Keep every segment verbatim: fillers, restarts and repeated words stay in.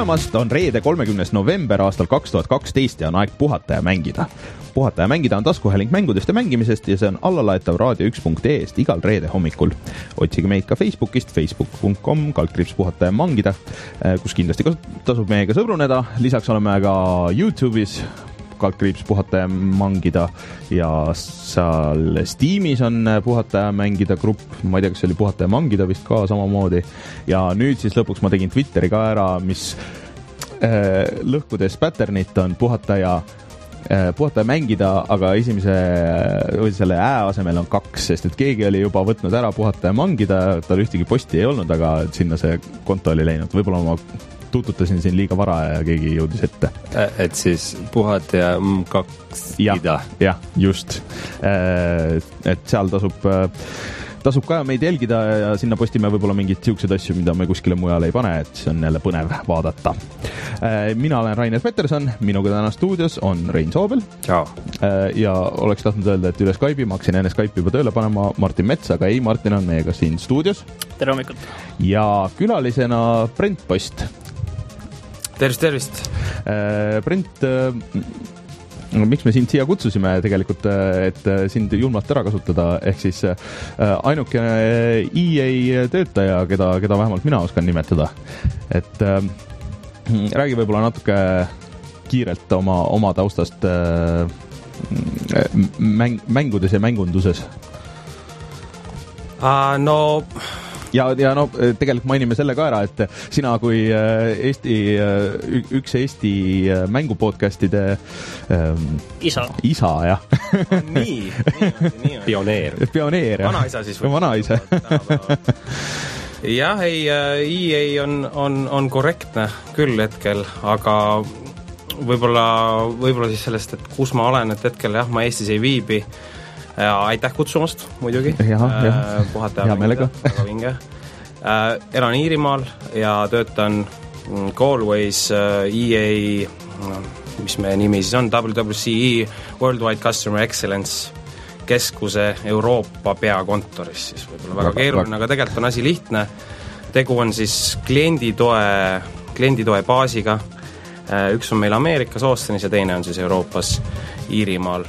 tulemast, on reede kolmekümnes november aastal kaks tuhat kaksteist ja on aeg puhata ja mängida. Puhata ja mängida on taskuhääling mängudest ja mängimisest ja see on allalaetav raadio üks punkt ee-st igal reede hommikul. Otsige meid ka Facebookist facebook punkt com kaldkriips puhata ja mängida, kus kindlasti tasub meiega sõbruneda. Lisaks oleme ka YouTube'is kaldkriips puhata ja mängida ja seal Steamis on puhata ja mängida grupp, ma ei tea, kas see oli puhata ja mängida vist ka samamoodi. Ja nüüd siis lõpuks ma tegin Twitteri ka ära, mis äh, lõhkudes patternit on puhata ja puhata ja mängida, aga esimese või selle ää asemel on kaks, sest et keegi oli juba võtnud ära puhata ja mängida, tal ühtegi posti ei olnud, aga sinna see konto oli läinud. Võib-olla ma tututasin siin liiga vara ja keegi jõudis ette. Et siis puhata ja kaks ida. Jah, just. Et seal tasub tasub ka meid jälgida ja sinna postime võib-olla mingid siuksed asju, mida me kuskile mujale ei pane, et see on jälle põnev vaadata. Mina olen Rainer Peterson, minuga täna stuudios on Rein Soobel. Ciao. Ja oleks tahtnud öelda, et üle Skype'i, ma hakkasin enne Skype'i juba tööle panema Martin Mets, aga ei, Martin on meiega siin stuudios. Tere hommikut. Ja külalisena Brent Post. Tervist, tervist. Brent, miks me sind siia kutsusime tegelikult, et sind julmalt ära kasutada, ehk siis ainuke E A töötaja, keda, keda vähemalt mina oskan nimetada. Et äh, räägi võib-olla natuke kiirelt oma, oma taustast äh, mäng, mängudes ja mängunduses. Uh, no... Ja, ja no tegelikult mainime selle ka ära, et sina kui Eesti, üks Eesti mängupodcastide ähm, isa, isa jah. nii, nii, nii. Pioneer. Pioneer, jah. Vanaisa siis. Vanaisa. jah, ei, E A on, on, on korrektne küll hetkel, aga võib-olla, võib-olla siis sellest, et kus ma olen, et hetkel jah, ma Eestis ei viibi. Ja aitäh kutsumast, muidugi. Jah, jah. Puhata ja mängida, väga vinge. Elan Iirimaal ja töötan Galways E A, mis meie nimi siis on, W W C E, Worldwide Customer Excellence keskuse Euroopa peakontoris. Siis võib-olla väga keeruline, aga tegelikult on asi lihtne. Tegu on siis klienditoe, klienditoe baasiga. Üks on meil Ameerikas, Austonis ja teine on siis Euroopas Iirimaal.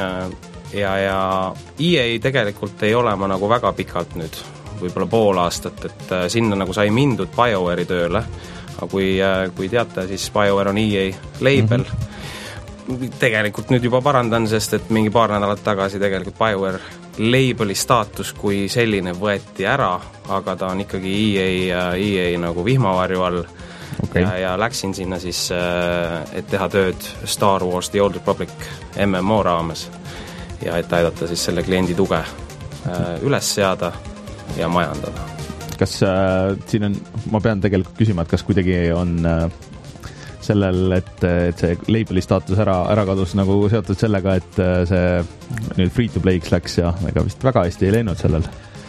Ja, ja E A tegelikult ei ole ma nagu väga pikalt nüüd, võib-olla pool aastat, et sinna nagu sai mindud BioWare'i tööle, aga kui, kui teate, siis BioWare on E A label. Mm-hmm. Tegelikult nüüd juba parandan, sest et mingi paar nädalat tagasi tegelikult BioWare labeli staatus kui selline võeti ära, aga ta on ikkagi E A, E A nagu vihmavarju all. Okay. Ja, ja läksin sinna siis, et teha tööd Star Wars The Old Republic M M O raames. Ja et aidata siis selle kliendi tuge äh, üles seada ja majandada. Kas äh, siin on, ma pean tegelikult küsima, et kas kuidagi on äh, sellel, et, et see labeli staatus ära, ära kadus nagu seotud sellega, et äh, see nüüd free to play'ks läks ja ega vist väga hästi ei läinud sellel?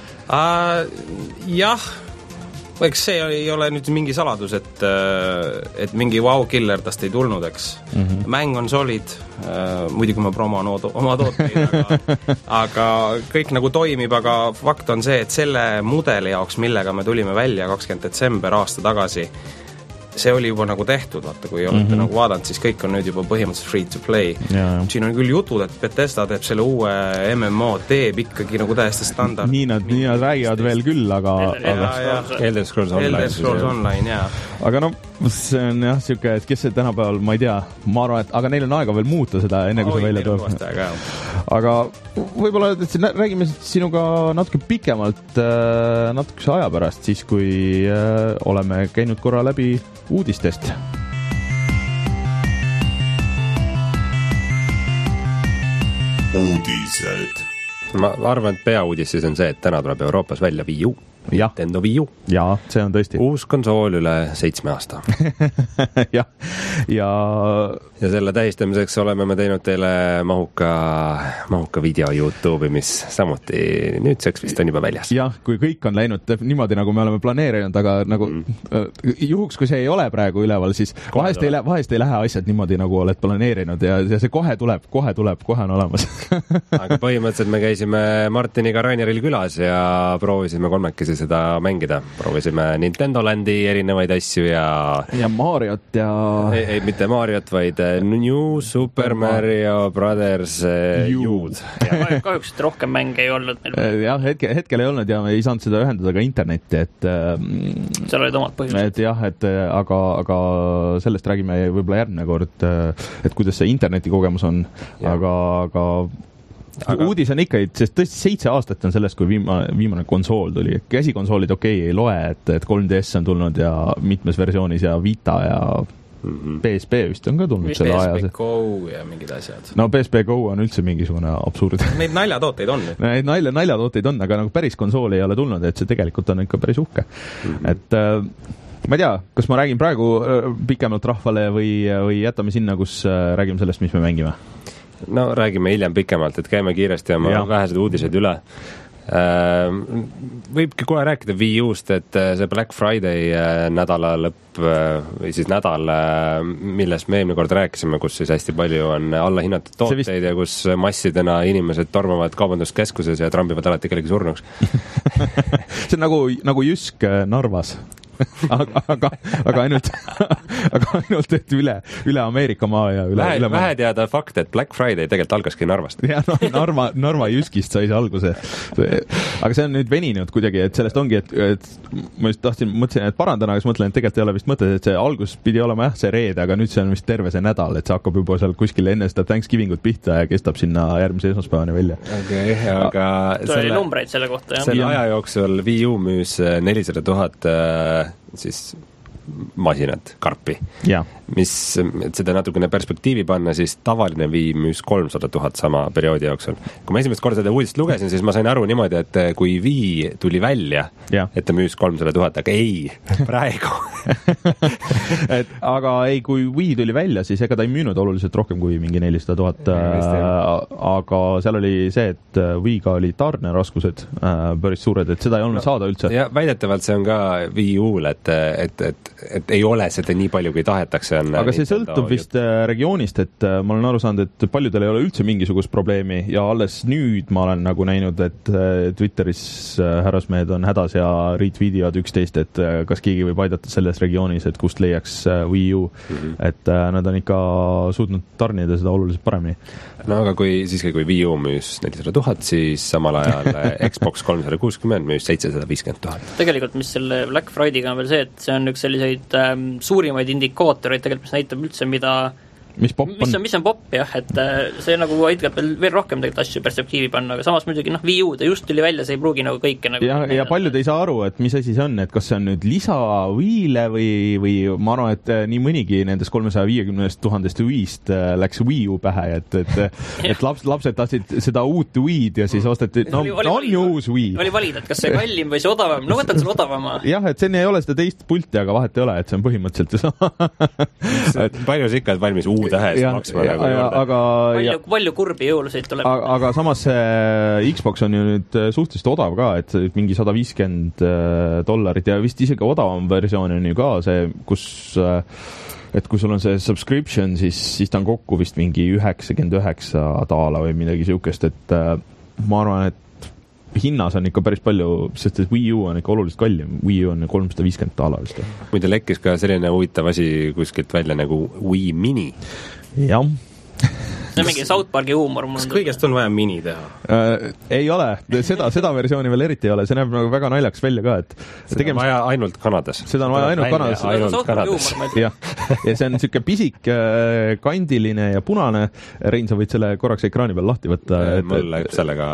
Uh, jah, eks see ei ole nüüd mingi saladus, et, et mingi wow-killer tast ei tulnud, eks. Mm-hmm. Mäng on solid, muidugi ma promon oma tooteid, aga, aga kõik nagu toimib, aga fakt on see, et selle mudeli jaoks, millega me tulime välja kakskümmend detsember aasta tagasi, see oli juba nagu tehtud, vaata, kui olete mm-hmm. nagu vaadanud, siis kõik on nüüd juba põhimõtteliselt free to play. Ja, ja. Siin on küll jutud, et Bethesda teeb selle uue M M O, teeb ikkagi nagu täiesti standard. Nii nad, nii nad räägivad veel küll, aga... Elder Scrolls Online. Elder Scrolls Online, jaa. Aga no, see on jah, siuke, et kes see tänapäeval, ma ei tea, ma arvan, et aga neil on aega veel muuta seda, enne kui oh, see välja tuleb. Aga võib-olla et räägime sinuga natuke pikemalt, natukese aja pärast, siis kui oleme käinud korra läbi uudistest. Uudised. Ma arvan, et peauudis siis on see, et täna tuleb Euroopas välja Wii U. Ja. Nintendo Wii U. Ja, see on tõesti. Uus konsool üle seitsme aasta. ja, ja... ja selle tähistamiseks oleme me teinud teile mahuka, mahuka video YouTube'i, mis samuti nüüdseks vist on juba väljas. Jah, kui kõik on läinud niimoodi, nagu me oleme planeerinud, aga nagu mm. juhuks, kui see ei ole praegu üleval, siis vahest ei, vahest ei lähe asjad niimoodi, nagu oled planeerinud ja, ja see kohe tuleb, kohe tuleb, kohe on olemas. aga põhimõtteliselt me käisime Martiniga Raineril külas ja proovisime kolmekesi mõttesi seda mängida. Proovisime Nintendo Landi erinevaid asju ja ja Mariot ja ei, ei, mitte Mariot, vaid New Super Mario Brothers U'd. Kahjuks rohkem mänge ei olnud meil. Jah, hetkel, hetkel ei olnud ja ei saanud seda ühendada ka internetti, et seal olid omad põhjused. Et jah, et aga, aga sellest räägime võib-olla järgmine kord, et kuidas see internetikogemus on, ja. aga, aga Aga... uudis on ikka, sest tõesti seitse aastat on sellest, kui viimane, viimane konsool tuli. Käsikonsoolid okei okay, ei loe, et, et kolm D S on tulnud ja mitmes versioonis ja Vita ja mm-hmm. P S P vist on ka tulnud selle aja. P S P Go ja mingid asjad. No P S P Go on üldse mingisugune absurd. Neid naljatooteid on. Neid nalja, naljatooteid on, aga nagu päris konsooli ei ole tulnud, et see tegelikult on ikka päris uhke. Mm-hmm. Et äh, ma ei tea, kas ma räägin praegu pikemalt rahvale või, või jätame sinna, kus äh, räägime sellest, mis me mängime? No räägime hiljem pikemalt, et käime kiiresti oma ja. vähesed uudised üle. Võibki kohe rääkida Wii U'st, et see Black Friday nädala lõpp või siis nädal, millest me eelmine kord rääkisime, kus siis hästi palju on allahinnatud tooteid vist... ja kus massidena inimesed tormavad kaubanduskeskuses ja trambivad alati kellegi surnuks. See on nagu, nagu Jysk Narvas. aga, aga, aga ainult aga ainult, et üle, üle Ameerika maa ja üle, vähe, üle maa. Vähe teada fakt, et Black Friday tegelikult algaski Narvast. Ja, no, Narva, Narva Jyskist sai see alguse. Aga see on nüüd veninud kuidagi, et sellest ongi, et, et ma just tahtsin, mõtlesin, et parandana, aga siis mõtlen, et tegelikult ei ole vist mõtet, et see algus pidi olema jah, see reede, aga nüüd see on vist terve see nädal, et see hakkab juba seal kuskil enne seda Thanksgivingut pihta ja kestab sinna järgmise esmaspäevani välja. Okei, okay, aga see oli numbreid selle kohta, jah. Selle aja jooksul Wii U müüs nelisada tuhat siis masinat, karpi. Ja. Mis, et seda natukene perspektiivi panna, siis tavaline Wii müüs kolmsada tuhat sama perioodi jooksul. Kui ma esimest korda seda uudist lugesin, siis ma sain aru niimoodi, et kui Wii tuli välja, ja. et ta müüs kolmsada tuhat, aga ei, praegu. et, aga ei, kui Wii tuli välja, siis ega ta ei müünud oluliselt rohkem kui mingi nelisada tuhat, aga seal oli see, et Wii'ga oli tarneraskused päris suured, et seda ei olnud no, saada üldse. Ja väidetavalt see on ka Wii U-l, et, et, et, et ei ole seda nii palju, kui tahetakse. Aga see sõltub vist regioonist, et ma olen aru saanud, et paljudel ei ole üldse mingisugust probleemi ja alles nüüd ma olen nagu näinud, et Twitteris härrasmehed on hädas ja retweetivad üksteist, et kas keegi võib aidata selles regioonis, et kust leiaks Wii U, mm-hmm. et nad on ikka suutnud tarnida seda oluliselt paremini. No aga kui, siiski kui Wii U müüs nelisada tuhat, siis samal ajal Xbox kolmsada kuuskümmend müüs seitsesada viiskümmend tuhat. Tegelikult, mis selle Black Friday'ga on veel see, et see on üks selliseid ähm, suurimaid indikaatoreid, mis näitab üldse, mida mis, mis on, mis on popp, jah, et see nagu aitab veel, veel rohkem tegelikult asju perspektiivi panna, aga samas muidugi, noh, Wii U, ta just tuli välja, see ei pruugi nagu kõike nagu ja, ja paljud ei saa aru, et mis asi see on, et kas see on nüüd lisa Wii'le või, või ma arvan, et nii mõnigi nendest kolmesaja viiekümnest tuhandest Wii'st läks Wii U pähe, et, et, et laps, lapsed tahtsid seda uut Wii'd ja siis osteti, no oli, oli, on ju uus Wii. Oli valida, et kas see kallim või see odavam, no võtan selle odavama. jah, et see ei ole seda teist pulti, aga vahet ei ole, et see on põhimõtteliselt ju sama. palju sa ikka valmis uud tähes ja, maksma ja, ja, aga, palju, ja, palju kurbi jõuluseid tuleb. Aga, aga samas see Xbox on ju nüüd suhteliselt odav ka, et mingi sada viiskümmend dollarit ja vist isegi odavam versioon on ju ka see, kus et kui sul on see subscription, siis, siis ta on kokku vist mingi üheksakümmend üheksa daala või midagi siukest, et ma arvan, et hinnas on ikka päris palju, sest Wii U on ikka oluliselt kallim. Wii U on kolmsada viiskümmend daala vist. Muide lekkis ka selline huvitav asi kuskilt välja nagu Wii Mini. Jah. See on mingi South Parki huumor. Kas kõigest on vaja mini teha? Äh, ei ole. Seda, seda versiooni veel eriti ei ole. See näeb nagu väga naljaks välja ka. Et seda tegemist... on vaja ainult Kanadas. Seda on vaja ainult Kanadas. Ainult Kanadas. Ja. ja see on niisugune pisik, kandiline ja punane. Rein, sa võid selle korraks ekraani peal lahti võtta. Et, mul läheb sellega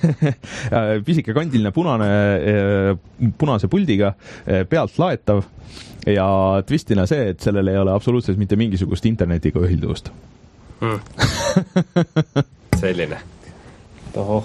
pisike kandiline punane, punase puldiga, pealt laetav ja twistina see, et sellel ei ole absoluutselt mitte mingisugust internetiga ühilduvust. Hmm. selline. Tohoh.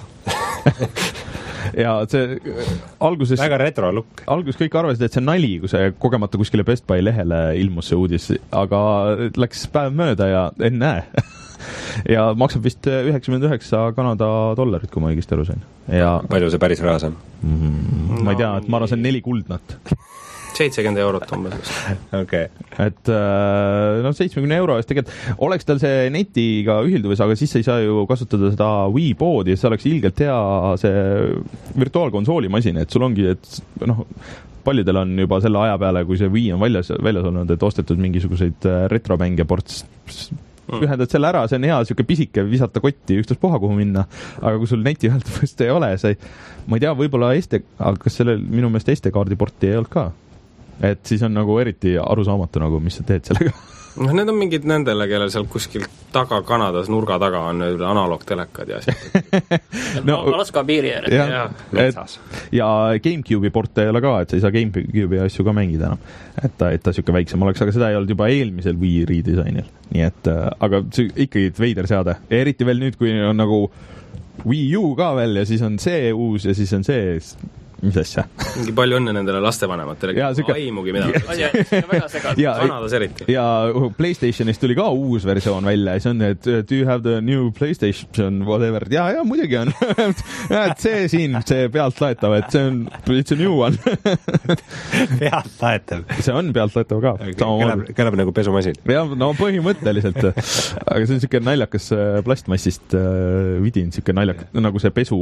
ja see alguses väga retro look. Alguses kõik arvasid, et see nali, kui see kogemata kuskile Best Buy lehele ilmus see uudis, aga läks päev mööda ja ennäe. ja maksab vist üheksakümmend üheksa Kanada dollarit, kui ma õigesti aru sain. Ja palju see päris rahas on? Mm, ma ei tea, et ma arvan, see on neli kuldnat. seitsekümmend eurot umbes. Okei. Et no seitsmekümne euro eest tegelikult oleks tal see netiga ühilduvus, aga siis sa ei saa ju kasutada seda Wii poodi, see oleks ilgelt hea see virtuaalkonsooli masin, et sul ongi, et noh, paljudel on juba selle aja peale, kui see Wii on väljas, väljas olnud, et ostetud mingisuguseid retromänge ports, ühendad selle ära, see on hea siuke pisike, visata kotti üksteist puha kuhu minna, aga kui sul neti ühenduvust ei ole, see, ma ei tea, võib-olla S D, aga kas sellel minu meelest S D-kaardi porti ei olnud ka? Et siis on nagu eriti arusaamatu, nagu, mis sa teed sellega. noh, need on mingid nendele, kellel seal kuskil taga Kanadas nurga taga on analoogtelekad ja asjad. no, Alaska piiri ääres. Ja, ja, ja GameCube'i porte ei ole ka, et sa ei saa GameCube'i asju ka mängida enam. Et ta, et ta siuke väiksem oleks, aga seda ei olnud juba eelmisel Wii redisainil. Nii et, aga see ikkagi veider seade. Eriti veel nüüd, kui on nagu Wii U ka veel ja siis on see uus ja siis on see... mis asja? Mingi palju õnne nendele lastevanematele, siuke... aimugi midagi. ja, ja PlayStationist tuli ka uus versioon välja ja see on, et do you have the new PlayStation whatever? Ja, ja muidugi on. ja, et see siin, see pealt laetav, et see on it's a new one. pealt laetav? See on pealt laetav ka. Kõlab, kõlab nagu pesumasin. ja, no põhimõtteliselt. aga see on siuke naljakas plastmassist vidin, siuke naljakas, nagu see pesu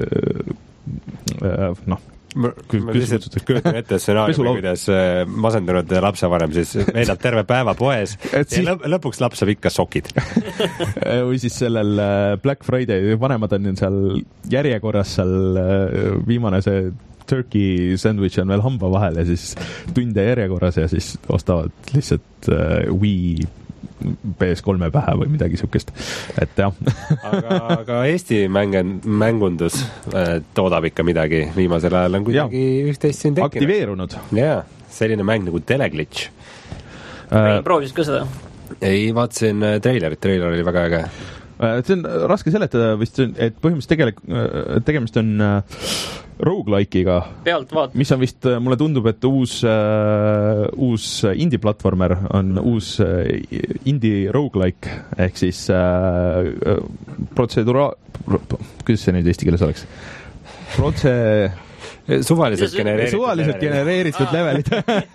noh, ma, ma lihtsalt köötan ette stsenaariumi, kuidas masendunud lapsevanem siis veedab terve päeva poes ja siis... lõp lõpuks laps saab ikka sokid. või siis sellel Black Friday, vanemad on seal järjekorras seal viimane see turkey sandwich on veel hamba vahel ja siis tunde järjekorras ja siis ostavad lihtsalt Wii P S kolme pähe või midagi siukest, et jah. aga, aga Eesti mängen, mängundus toodab ikka midagi, viimasel ajal on kuidagi üht-teist siin tekkinud. Aktiveerunud. Jaa, selline mäng nagu Teleglitch. Äh, proovisid ka seda? Ei, vaatasin treilerit, treiler oli väga äge. See on raske seletada vist, et põhimõtteliselt tegelik, tegemist on roguelike'iga, mis on vist, mulle tundub, et uus, uh, uus indie-platvormer on uus uh, indie roguelike, ehk siis uh, protsedura-, kuidas see nüüd eesti keeles oleks? Protse... Suvaliselt genereeritud Suvaliselt genereeritud levelid.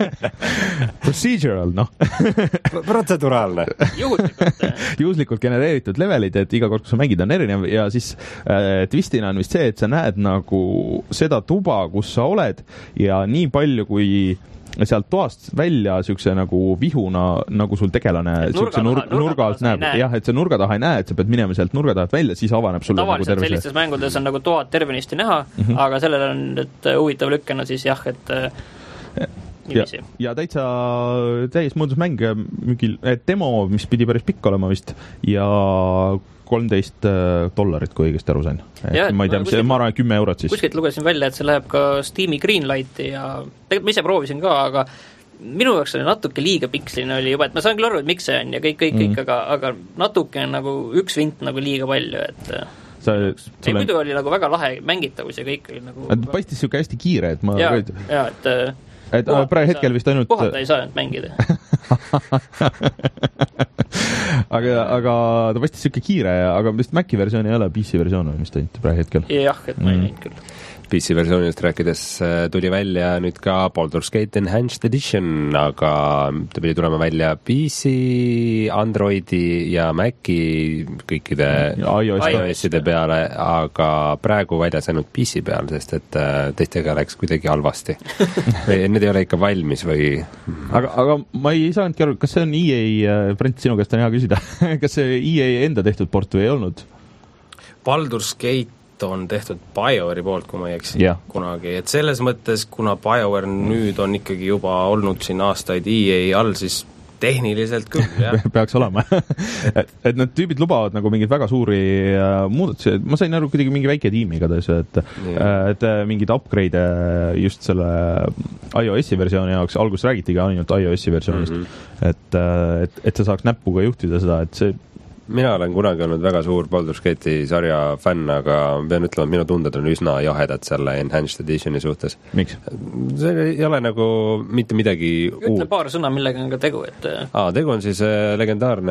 Procedural, noh. Protseduraalne. Juhuslikult. Juhuslikult genereeritud levelid, et iga kord, kui sa mängid, on erinev ja siis äh, twistina on vist see, et sa näed nagu seda tuba, kus sa oled ja nii palju, kui sealt toast välja siukse nagu vihuna, nagu sul tegelane siukse nurga, nurga, nurga alt näeb. Jah, et see nurga taha ei näe, et sa pead minema sealt nurga tahalt välja, siis avaneb sulle tavaliselt nagu terve sellistes see. Mängudes on nagu toad tervenisti näha, mm -hmm. aga sellel on et huvitav lükkena siis jah, et ja, ja täitsa täies mõõdus mäng mingil, demo, mis pidi päris pikk olema vist ja kolmteist dollarit, kui õigesti aru sain. Ja, ma ei tea, mis see, ma arvan, kümme eurot siis. Kuskilt lugesin välja, et see läheb ka Steam'i Greenlighti ja tegelikult ma ise proovisin ka, aga minu jaoks oli natuke liiga piksline oli juba, et ma saan küll aru, et miks see on ja kõik, kõik, kõik, mm. aga, aga natuke nagu üks vint nagu liiga palju, et sa, ei muidu oli nagu väga lahe mängitavus ja kõik oli nagu et paistis siuke hästi kiire, et ma ja, ja, et et puhata praegu hetkel vist ainult puhata ei saa ainult mängida. aga, aga ta paistis siuke kiire, aga vist Maci versioon ei ole, P C versioon on vist ainult praegu hetkel. jah, et ma ei näinud küll. P C versioonist rääkides tuli välja nüüd ka Baldur's Gate Enhanced Edition, aga ta pidi tulema välja P C, Androidi ja Maci kõikide iOS-ide peale, aga praegu väljas ainult P C peal, sest et teistega läks kuidagi halvasti. Need ei ole ikka valmis või... Aga, aga ma ei saanudki aru, kas see on E A, Brent, sinu käest on hea küsida, kas see E A enda tehtud port või ei olnud? Baldur's Gate on tehtud BioWare'i poolt, kui ma ei eksi yeah. kunagi, et selles mõttes, kuna BioWare nüüd on ikkagi juba olnud siin aastaid E A all, siis tehniliselt küll, jah. Peaks olema. et, et need tüübid lubavad nagu mingeid väga suuri uh, muudatusi, ma sain aru kuidagi mingi väike tiim igatahes, et, yeah. et mingid upgrade just selle iOS-i versiooni jaoks, alguses räägiti ka ainult iOS-i versioonist, mm -hmm. et, et, et sa saaks näpuga juhtida seda, et see mina olen kunagi olnud väga suur Baldur's Gate'i sarja fänn, aga pean ütlema, et minu tunded on üsna jahedad selle Enhanced Editioni suhtes. Miks? See ei ole nagu mitte midagi Ütle uut. Paar sõna, millega on ka tegu, et... Aa, tegu on siis legendaarne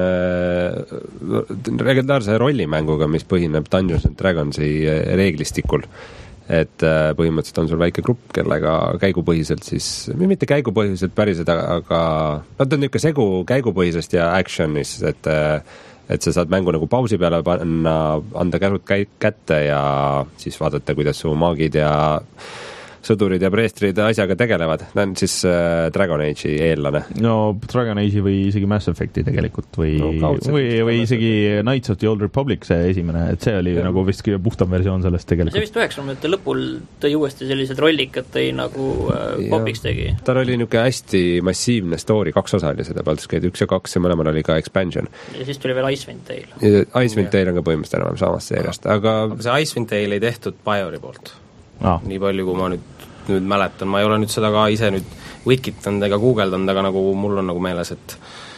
legendaarse rollimänguga, mis põhineb Dungeons and Dragonsi reeglistikul. et põhimõtteliselt on sul väike grupp, kellega käigupõhiselt siis, mitte käigupõhiselt päriselt, aga no ta on niisugune segu käigupõhisest ja actionis, et et sa saad mängu nagu pausi peale panna, anda käsud kätte ja siis vaadata, kuidas su maagid ja sõdurid ja preestrid asjaga tegelevad. Ta on siis äh, Dragon Age'i eellane. No Dragon Age'i või isegi Mass Effect'i tegelikult või, no, või, või isegi Knights of the Old Republic see esimene, et see oli ja. Nagu vist kõige puhtam versioon sellest tegelikult. See vist üheksakümnendate lõpul tõi uuesti sellised rollikad tõi nagu äh, Popiks tegi. Tal oli niisugune hästi massiivne story, kaks osa oli seda Baldur's Gate üks ja kaks ja mõlemal oli ka expansion. Ja siis tuli veel Icewind Dale. Icewind Dale on ka põhimõtteliselt enam samast seeriast, aga... aga see Icewind Dale ei tehtud Biowari poolt. Ah. Nii palju, kui ma nüüd, nüüd mäletan, ma ei ole nüüd seda ka ise nüüd wikitanud ega guugeldanud, aga nagu mul on nagu meeles, et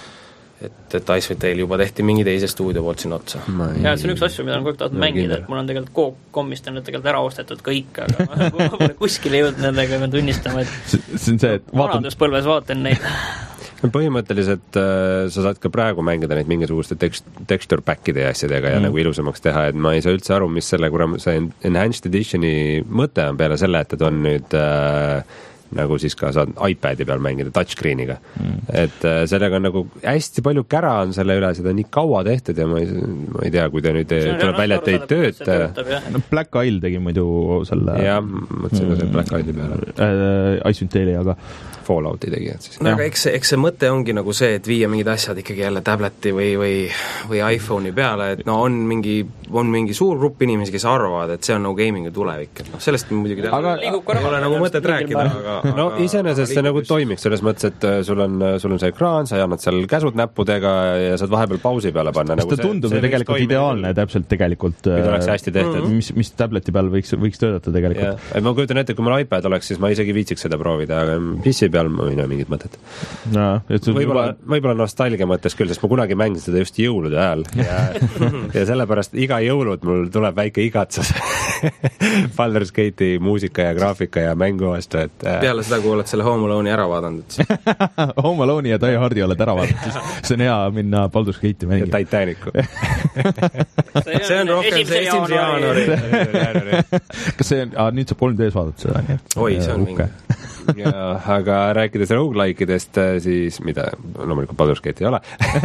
et, et Icewind Dale juba tehti mingi teise stuudio poolt sinna otsa. Ja see on üks asju, mida on kogu tahtnud mängida, et mul on tegelikult Coop-Commist on tegelikult ära ostetud kõik, aga ma pole kuskile jõudnud nendega, pean tunnistama, et see on see, et vanaduspõlves vaatan neid. Põhimõtteliselt äh, sa saad ka praegu mängida neid mingisuguste tekst, texture pack'ide ja asjadega ja mm. nagu ilusamaks teha, et ma ei saa üldse aru, mis selle kuram, see Enhanced Editioni mõte on peale selle, et ta on nüüd äh, nagu siis ka saad iPadi peal mängida touchscreeniga mm.. et äh, sellega on nagu hästi palju kära on selle üle, seda on nii kaua tehtud ja ma ei, ma ei tea, kui ta nüüd tuleb välja, et ei tööta. No Black Isle tegi muidu selle... jah, mõtlesin ka selle Black Isle'i peale. Äh, Icewind Dale'i, aga Fallouti tegijad siis. No aga eks, eks see mõte ongi nagu see, et viia mingid asjad ikkagi jälle tableti või, või, või iPhone'i peale, et no on mingi, on mingi suur grupp inimesi, kes arvavad, et see on nagu gaming'i tulevik, et noh, sellest muidugi aga, ei ole nagu mõtet rääkida, aga, aga no iseenesest see nagu toimiks selles mõttes, et sul on, sul on see ekraan, sa annad seal käsud näppudega ja saad vahepeal pausi peale panna. Nagu ta tundub ju tegelikult ideaalne küll. Täpselt tegelikult, mida oleks hästi tehtud. Mis, mis tableti peal võiks, võiks töötada tegelikult. Ja, ma kujutan ette, kui mul iPad oleks, siis ma isegi viitsiks seda proovida, aga P C peal ma ei näe mingit mõtet. No, võib-olla, juba... võib-olla nostalgia mõttes küll, sest ma kunagi mängisin seda just jõulude ajal ja, ja sellepärast iga jõulud mul tuleb väike igatsus Baldur's Gate'i muusika ja graafika ja mängu vastu, et peale seda, kui oled selle Home Alone'i ära vaadanud Home Alone'i ja Die Hardi oled ära vaadanud, see on hea minna Baldur's Gate'i mängima. Ja Titanicu see on rohkem see esimese jaanuari kas see on, nüüd saab kolm D-s vaadata seda, nii? Oi, see on mingi ja, aga rääkides roguelike'idest, siis mida, loomulikult Baldur's Gate ei ole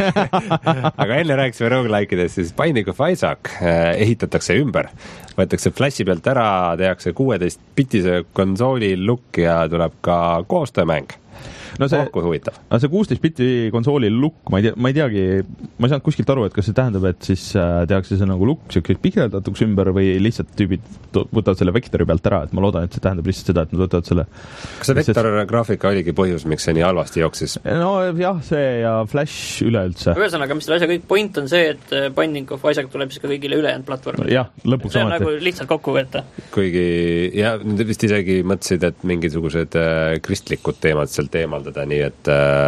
aga enne rääkisime roguelike'idest, siis Binding of Isaac ehitatakse ümber, võetakse flashi pealt ära, tehakse kuueteist bitise konsooli look ja tuleb ka koostöömäng. No see, oh, huvitav. No see kuusteist bitti konsooli look, ma ei tea, ma ei teagi, ma ei saanud kuskilt aru, et kas see tähendab, et siis tehakse see nagu look siukeseks pikendatuks ümber või lihtsalt tüübid võtavad selle vektori pealt ära, et ma loodan, et see tähendab lihtsalt seda, et nad võtavad selle. Kas see vektorgraafika oligi põhjus, miks see nii halvasti jooksis? No jah, see ja Flash üleüldse. Ühesõnaga, mis selle asja kõik point on see, et Binding of Isaac tuleb siis ka kõigile ülejäänud platvormile. Jah, lõpuks see on nagu lihtsalt kokku võtta. Kuigi, ja nüüd vist isegi mõtlesid, et mingisugused kristlikud teemad seal teemaldada, nii et,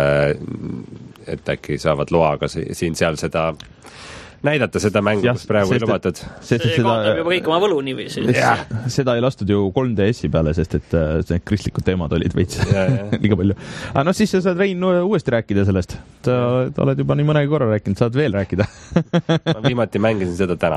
et äkki saavad loaga siin seal seda näidata seda mängu, kus praegu ei lubatud. See kaotab juba kõik oma võlu niiviisi. Seda ei lastud ju kolm D S-i peale, sest et need kristlikud teemad olid veits liiga palju. Aga no siis sa saad, Rein, uuesti rääkida sellest. Ta oled juba nii mõnegi korra rääkinud, saad veel rääkida. Ma viimati mängisin seda täna.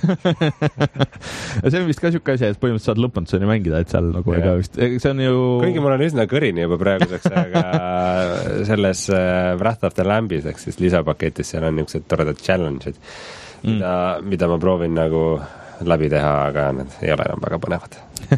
See on vist ka siuke asi, et põhimõtteliselt saad lõpmatuseni mängida, et seal nagu ega vist, see on ju... Kuigi mul on üsna kõrini juba praeguseks, aga selles Wrath of the Lambis, ehk siis lisapaketis, seal on niisugused toredad challenge'id, mida, mm. mida ma proovin nagu läbi teha, aga need ei ole enam väga põnevad.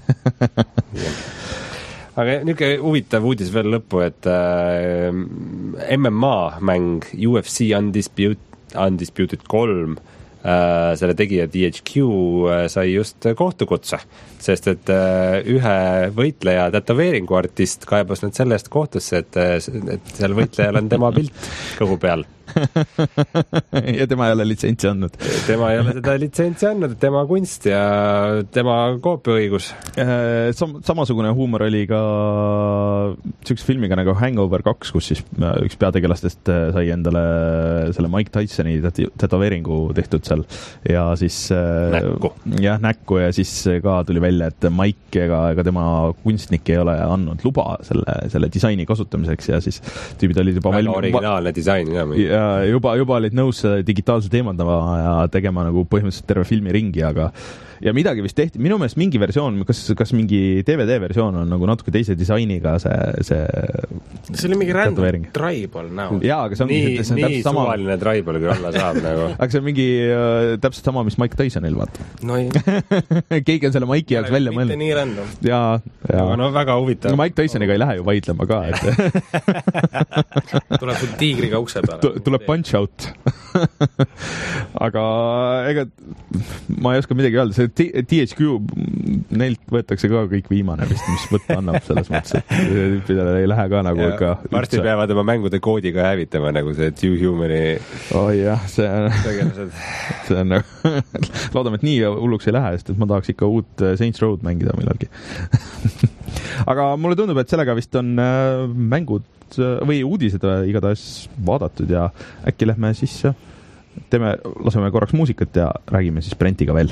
Aga niisugune huvitav uudis veel lõppu, et äh, M M A mäng U F C Undisputed, Undisputed kolm äh, selle tegija D H Q äh, sai just kohtukutse, sest et äh, ühe võitleja tätoveeringu artist kaebas nüüd sellest kohtusse, et, et seal võitlejal on tema pilt kõhu peal. ja tema ei ole litsentsi andnud. Tema ei ole seda litsentsi andnud, tema kunst ja tema koopiaõigus. Sam- samasugune huumor oli ka sükse filmiga nagu Hangover kaks, kus siis üks peategelastest sai endale selle Mike Tysoni tätoveeringu tehtud seal ja siis näkku. jah, näkku ja siis ka tuli välja, et Mike ega, ega tema kunstnik ei ole andnud luba selle, selle disaini kasutamiseks ja siis tüübid olid juba väga originaalne disain ka või? ja juba, juba olid nõus digitaalselt eemaldama ja tegema nagu põhimõtteliselt terve filmi ringi, aga ja midagi vist tehti, minu meelest mingi versioon, kas, kas mingi D V D versioon on nagu natuke teise disainiga see, see see oli mingi random tribal näol. Jaa, aga see on nii, see on nii sama... suvaline tribal kui olla saab nagu. Aga see on mingi äh, täpselt sama, mis Mike Tysonil, vaata. No ei. Keegi on selle Mike'i jaoks välja mõelnud. Mitte nii random. Jaa, jaa. Aga no väga huvitav. No Mike Tysoniga ei lähe ju vaidlema ka, et... tuleb sul tiigriga ukse peale. Tuleb punch out. Aga ega ma ei oska midagi öelda, see T H Q neilt võetakse ka kõik viimane vist, mis võtta annab selles mõttes, et tüüpidele ei lähe ka nagu ikka varsti peavad oma mängude koodiga hävitama nagu see Two Humani oh jah, see on tegelased. See on nagu loodame, et nii hulluks ei lähe, sest et ma tahaks ikka uut Saints Road mängida millalgi. Aga mulle tundub, et sellega vist on mängud või uudised igatahes vaadatud ja äkki lähme siis teeme, laseme korraks muusikat ja räägime siis Brentiga veel.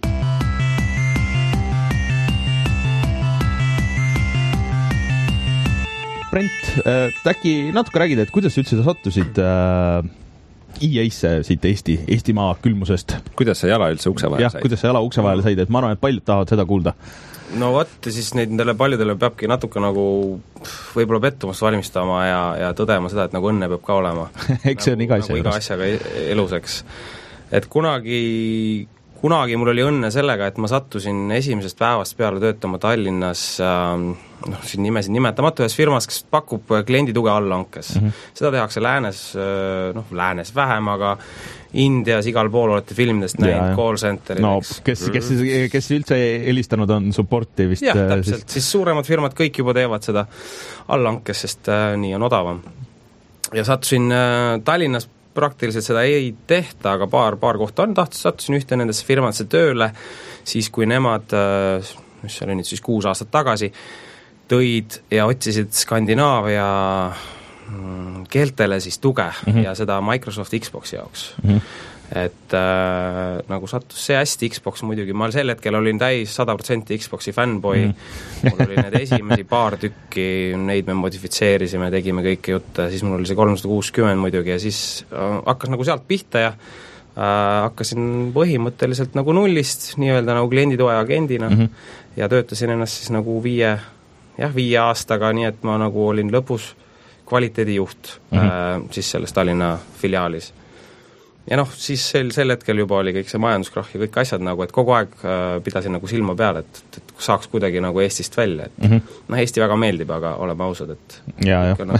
Brent, äkki natuke räägid, et kuidas üldse sa sattusid äh, E A-sse siit Eesti, Eestimaa külmusest? Kuidas sa jala üldse ukse vahele said? Jah, kuidas sa jala ukse vahele said, et ma arvan, et paljud tahavad seda kuulda. No vot, siis nendele paljudele peabki natuke nagu võib-olla pettumust valmistama ja, ja tõdema seda, et nagu õnne peab ka olema. Eks see nagu, on iga asja nagu iga asjaga eluseks. Et kunagi, kunagi mul oli õnne sellega, et ma sattusin esimesest päevast peale töötama Tallinnas äh, noh, siin nimesid nimetamatu ühes firmas, kes pakub kliendituge allhankes. Mm-hmm. Seda tehakse läänes, noh, läänes vähem, aga Indias igal pool olete filmidest näinud, call center'id. No, kes, kes, kes üldse helistanud on supporti vist? Jah, täpselt, siis... siis suuremad firmad kõik juba teevad seda allhankes, sest äh, nii on odavam. Ja sattusin äh, Tallinnas praktiliselt seda ei tehta, aga paar, paar kohta on, tahtus, sattusin ühte nendesse firmadesse tööle, siis kui nemad, äh, mis oli nüüd siis kuus aastat tagasi, tõid ja otsisid Skandinaavia keeltele siis tuge mm-hmm. ja seda Microsoft Xboxi jaoks. Mm-hmm. Et äh, nagu sattus see hästi Xbox muidugi, ma sel hetkel olin täis sada protsenti Xboxi fanboy, mm-hmm. mul oli need esimesi paar tükki, neid me modifitseerisime, tegime kõike jutte, siis mul oli see kolmsada kuuskümmend muidugi ja siis äh, hakkas nagu sealt pihta ja äh, hakkasin põhimõtteliselt nagu nullist, nii-öelda nagu klienditoe agendina mm-hmm. ja töötasin ennast siis nagu viie, jah, viie aastaga, nii et ma nagu olin lõpus kvaliteedijuht mm-hmm. äh, siis selles Tallinna filiaalis. Ja noh, siis sel, sel hetkel juba oli kõik see majanduskrahh ja kõik asjad nagu, et kogu aeg äh, pidasin nagu silma peale, et, et saaks kuidagi nagu Eestist välja, et mm-hmm. noh, Eesti väga meeldib, aga oleme ausad, et ja,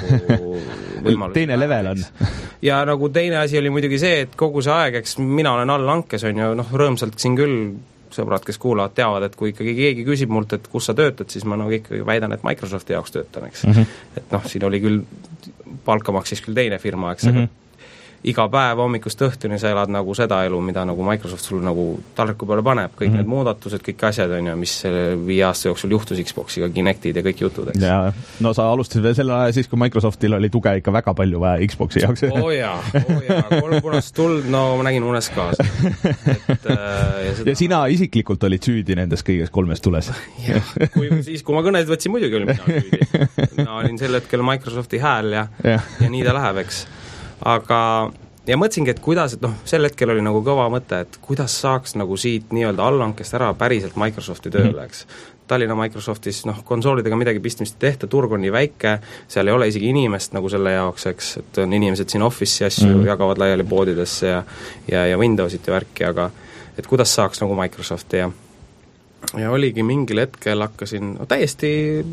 nagu teine level on. Ja nagu teine asi oli muidugi see, et kogu see aeg, eks mina olen allhankes, on ju, noh, rõõmsalt siin küll sõbrad, kes kuulavad, teavad, et kui ikkagi keegi küsib mult, et kus sa töötad, siis ma nagu ikkagi väidan, et Microsofti jaoks töötan, eks. Mm-hmm. Et noh, siin oli küll, palka maksis küll teine firma, eks, mm-hmm. aga iga päev hommikust õhtuni sa elad nagu seda elu, mida nagu Microsoft sul nagu taldriku peale paneb, kõik mm-hmm. need muudatused, kõik asjad on ja mis selle viie aasta jooksul juhtus Xboxiga, Kinectid ja kõik jutud, eks. Ja, no sa alustasid veel selle aja siis, kui Microsoftil oli tuge ikka väga palju vaja Xboxi jaoks. Oo oh jaa, oo oh jaa, kolm punast tuld, no ma nägin unes kaas. Et, äh, ja, seda... ja sina isiklikult olid süüdi nendes kõiges kolmes tules. Jah, kui, siis kui ma kõned võtsin, muidugi oli mina süüdi. Ma olin sel hetkel Microsofti hääl ja, ja. ja nii ta läheb, eks. Aga ja mõtlesingi, et kuidas, et noh, sel hetkel oli nagu kõva mõte, et kuidas saaks nagu siit nii-öelda allhankest ära päriselt Microsofti tööle, eks. Tallinna Microsoftis, noh, konsoolidega midagi pistmist ei tehta, turg on nii väike, seal ei ole isegi inimest nagu selle jaoks, eks, et on inimesed siin Office'i asju mm. jagavad laiali poodidesse ja, ja, ja Windowsit ja värki, aga et kuidas saaks nagu Microsofti ja ja oligi mingil hetkel hakkasin no, täiesti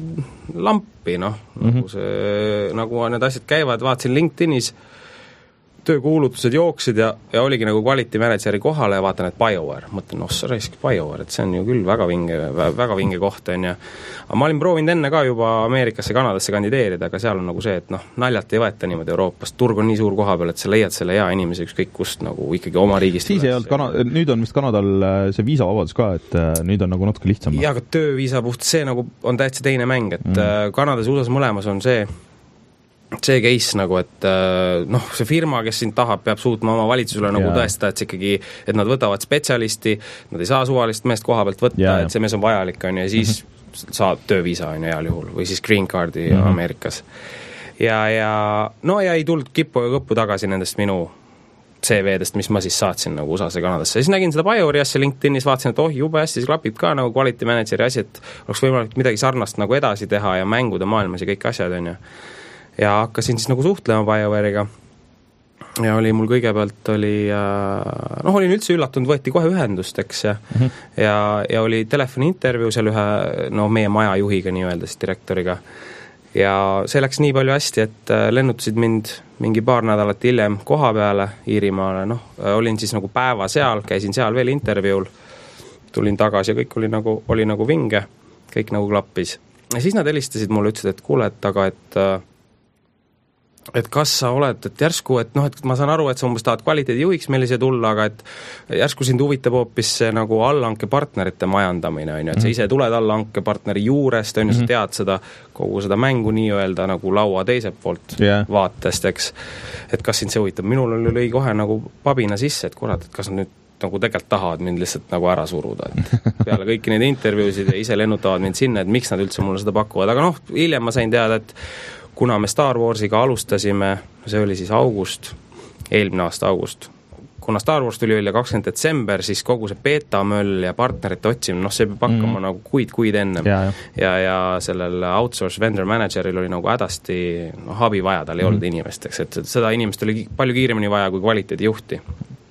lampi, noh, mm-hmm. nagu see, nagu need asjad käivad, vaatasin LinkedInis, töökuulutused jooksid ja, ja oligi nagu quality manageri kohale ja vaatan, et BioWare. Mõtlen, noh, sa raisk BioWare, et see on ju küll väga vinge, väga vinge koht on ja aga ma olin proovinud enne ka juba Ameerikasse, Kanadasse kandideerida, aga seal on nagu see, et noh, naljalt ei võeta niimoodi Euroopast, turg on nii suur koha peal, et sa leiad selle hea inimese ükskõik kust nagu ikkagi oma riigist. Siis ei olnud Kana-, nüüd on vist Kanadal see viisavabadus ka, et nüüd on nagu natuke lihtsam. Ja, aga tööviisa puht, see nagu on täitsa teine mäng, et mm. Kanadas U S A-s mõlemas on see see case nagu, et noh, see firma, kes sind tahab, peab suutma oma valitsusele nagu yeah. tõestada, et see ikkagi, et nad võtavad spetsialisti, nad ei saa suvalist meest koha pealt võtta yeah., et see mees on vajalik, on ja siis mm-hmm. saab tööviisa, on heal juhul, või siis green card'i mm-hmm. Ameerikas. Ja, ja no ja ei tulnud kippu ja kõppu tagasi nendest minu C V-dest, mis ma siis saatsin nagu U S A-se ja Kanadasse. Ja siis nägin seda BioWare'i asja LinkedInis, vaatasin, et oh, jube hästi, siis klapib ka nagu quality manageri asi, et oleks võimalik midagi sarnast nagu edasi teha ja mängude maailmas ja kõik asjad, on ju. Ja hakkasin siis nagu suhtlema BioWare'iga. Ja oli mul kõigepealt oli, noh, olin üldse üllatunud, võeti kohe ühendust, eks, ja, mm-hmm. ja, ja oli telefoni intervjuu seal ühe, no meie maja juhiga nii-öelda, siis direktoriga. Ja see läks nii palju hästi, et lennutasid mind mingi paar nädalat hiljem koha peale Iirimaale, noh, olin siis nagu päeva seal, käisin seal veel intervjuul, tulin tagasi ja kõik oli nagu, oli nagu vinge, kõik nagu klappis. Ja siis nad helistasid mulle, ütlesid, et kuule, et aga, et et kas sa oled, et järsku, et noh, et ma saan aru, et sa umbes tahad kvaliteedijuhiks meile siia tulla, aga et järsku sind huvitab hoopis see nagu allhanke partnerite majandamine, on ju, et sa ise tuled allhanke partneri juurest, on ju, sa tead seda, kogu seda mängu nii-öelda nagu laua teiselt poolt yeah. vaatest, eks, et kas sind see huvitab. Minul oli lõi kohe nagu pabina sisse, et kurat, et kas nad nüüd nagu tegelikult tahavad mind lihtsalt nagu ära suruda, et peale kõiki neid intervjuusid ja ise lennutavad mind sinna, et miks nad üldse mulle seda pakuvad, aga noh, hiljem ma sain teada, et kuna me Star Warsiga alustasime, see oli siis august, eelmine aasta august, kuna Star Wars tuli välja kakskümmend detsember, siis kogu see beta-möll ja partnerite otsimine, noh, see peab hakkama mm. nagu kuid-kuid ennem. Ja, ja. ja, ja sellel outsource vendor manageril oli nagu hädasti noh, abi vaja, tal ei mm. olnud inimesteks, et seda inimest oli palju kiiremini vaja kui kvaliteedijuhti.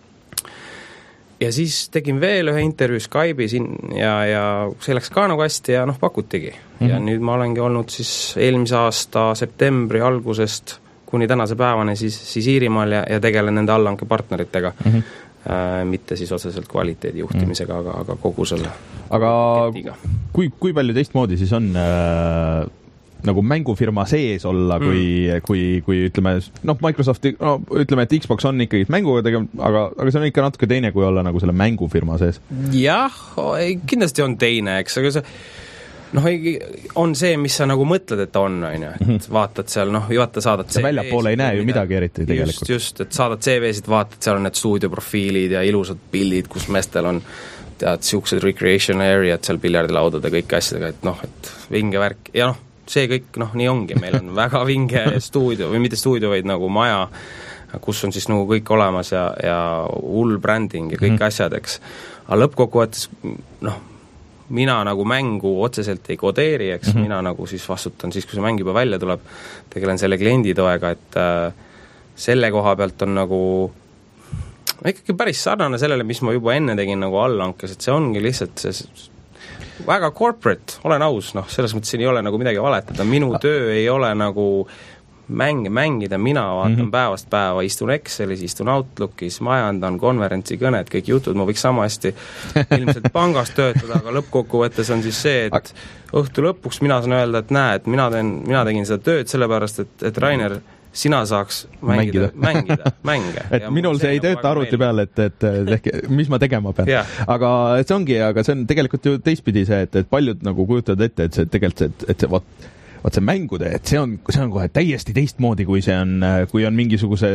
Ja siis tegin veel ühe intervjuu Skype'is ja, ja see läks ka nagu hästi ja noh, pakutigi. Mm-hmm. Ja nüüd ma olengi olnud siis eelmise aasta septembri algusest kuni tänase päevani siis, siis Iirimaal ja, ja tegelen nende allhanke partneritega. Mm-hmm. Äh, mitte siis otseselt kvaliteedi juhtimisega, mm-hmm. aga, aga kogu selle aga ketiga. kui, kui palju teistmoodi siis on äh... nagu mängufirma sees olla, kui, mm. kui, kui ütleme, noh, Microsofti, no ütleme, et Xbox on ikkagi mänguga tegema, aga, aga see on ikka natuke teine, kui olla nagu selle mängufirma sees. Jah, kindlasti on teine, eks, aga see noh, on see, mis sa nagu mõtled, et on, on ju, et vaatad seal, noh, vaata saadad see väljapoole ei näe ju midagi eriti tegelikult. Just, just, et saadad C V-sid, vaatad, seal on need stuudioprofiilid ja ilusad pildid, kus meestel on tead, siuksed recreation aread seal piljardilaudade kõik asjadega, et noh, et vinge värk ja noh, see kõik, noh, nii ongi, meil on väga vinge stuudio, või mitte stuudio, vaid nagu maja, kus on siis nagu kõik olemas ja, ja hull bränding ja kõik mm. asjad, eks. Aga lõppkokkuvõttes, noh, mina nagu mängu otseselt ei kodeeri, eks, mm-hmm. mina nagu siis vastutan siis, kui see mäng juba välja tuleb, tegelen selle klienditoega, et äh, selle koha pealt on nagu ikkagi päris sarnane sellele, mis ma juba enne tegin nagu allhankes, et see ongi lihtsalt see väga corporate, olen aus, noh, selles mõttes siin ei ole nagu midagi valetada, minu töö ei ole nagu mänge mängida, mina vaatan mm-hmm. päevast päeva, istun Excelis, istun Outlookis, majandan konverentsi kõned, kõik jutud, ma võiks sama hästi ilmselt pangas töötada, aga lõppkokkuvõttes on siis see, et õhtu lõpuks mina saan öelda, et näe, et mina, teen, mina tegin seda tööd sellepärast, et, et Rainer sina saaks mängida, mängida, mänge. et ja minul see ei tööta arvuti peal, et, et, et ehk, mis ma tegema pean. Yeah. Aga see ongi, aga see on tegelikult ju teistpidi see, et, et paljud nagu kujutavad ette, et see tegelikult, et, et see, vaat, vaat see mängude, et see on, see on kohe täiesti teistmoodi, kui see on, kui on mingisuguse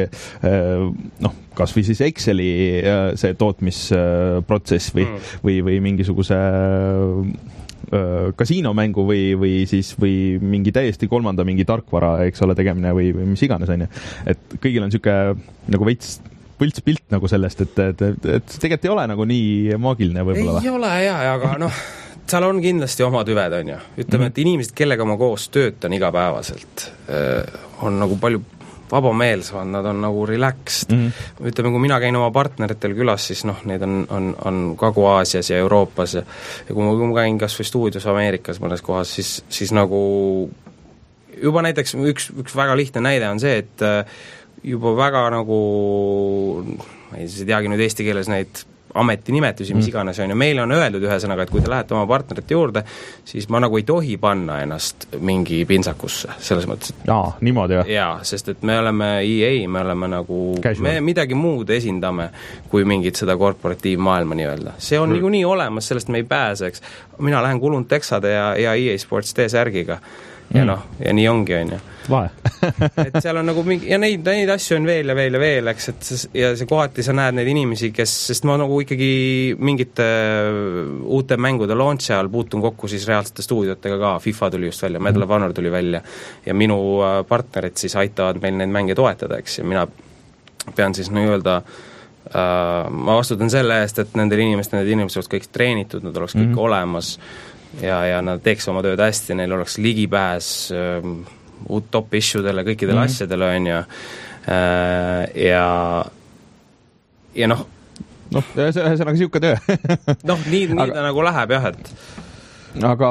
noh, kas või siis Exceli see tootmisprotsess või, mm. või, või mingisuguse kasiinomängu või, või siis või mingi täiesti kolmanda mingi tarkvara, eks ole, tegemine või, või mis iganes, on ju. Et kõigil on siuke nagu veits põlts pilt nagu sellest, et, et, et, et tegelikult ei ole nagu nii maagiline võib-olla. Ei ole, jaa, aga noh, seal on kindlasti omad hüved, on ju. Ütleme, mm-hmm. et inimesed, kellega ma koos töötan igapäevaselt, on nagu palju vabameelsemad, nad on nagu relaxed. Mm-hmm. Ütleme, kui mina käin oma partneritel külas, siis noh, need on, on, on Kagu-Aasias ja Euroopas ja, ja kui ma, kui ma käin kas või stuudios Ameerikas mõnes kohas, siis, siis nagu juba näiteks üks, üks väga lihtne näide on see, et juba väga nagu, ma ei teagi nüüd eesti keeles neid ametinimetusi, mis iganes on, ja meile on öeldud ühesõnaga, et kui te lähete oma partnerite juurde, siis ma nagu ei tohi panna ennast mingi pintsakusse, selles mõttes, et jaa, niimoodi, jah? Jaa, sest et me oleme E A, me oleme nagu Casual. Me midagi muud esindame, kui mingit seda korporatiivmaailma nii-öelda. See on mm. nagu nii olemas, sellest me ei pääse, eks. Mina lähen kulund Texade ja, ja E A Sports T-särgiga ja mm. noh, ja nii ongi, on ju. Vahe. et seal on nagu mingi, ja neid, neid asju on veel ja veel ja veel, eks, et ja see kohati sa näed neid inimesi, kes, sest ma nagu ikkagi mingite uute mängude launch ajal puutun kokku siis reaalsete stuudiotega ka, FIFA tuli just välja, Medal of Honor tuli välja ja minu partnerid siis aitavad meil neid mänge toetada, eks, ja mina pean siis nii-öelda Uh, ma vastutan selle eest, et nendel inimestel, need inimesed oleks kõik treenitud, nad oleks kõik mm-hmm. olemas ja, ja nad teeks oma tööd hästi, neil oleks ligipääs uh, uut top issue-dele, kõikidele mm-hmm. asjadele, on ju, uh, ja ja noh noh, see on aga siuke töö noh, nii, nii aga, ta nagu läheb jah, et aga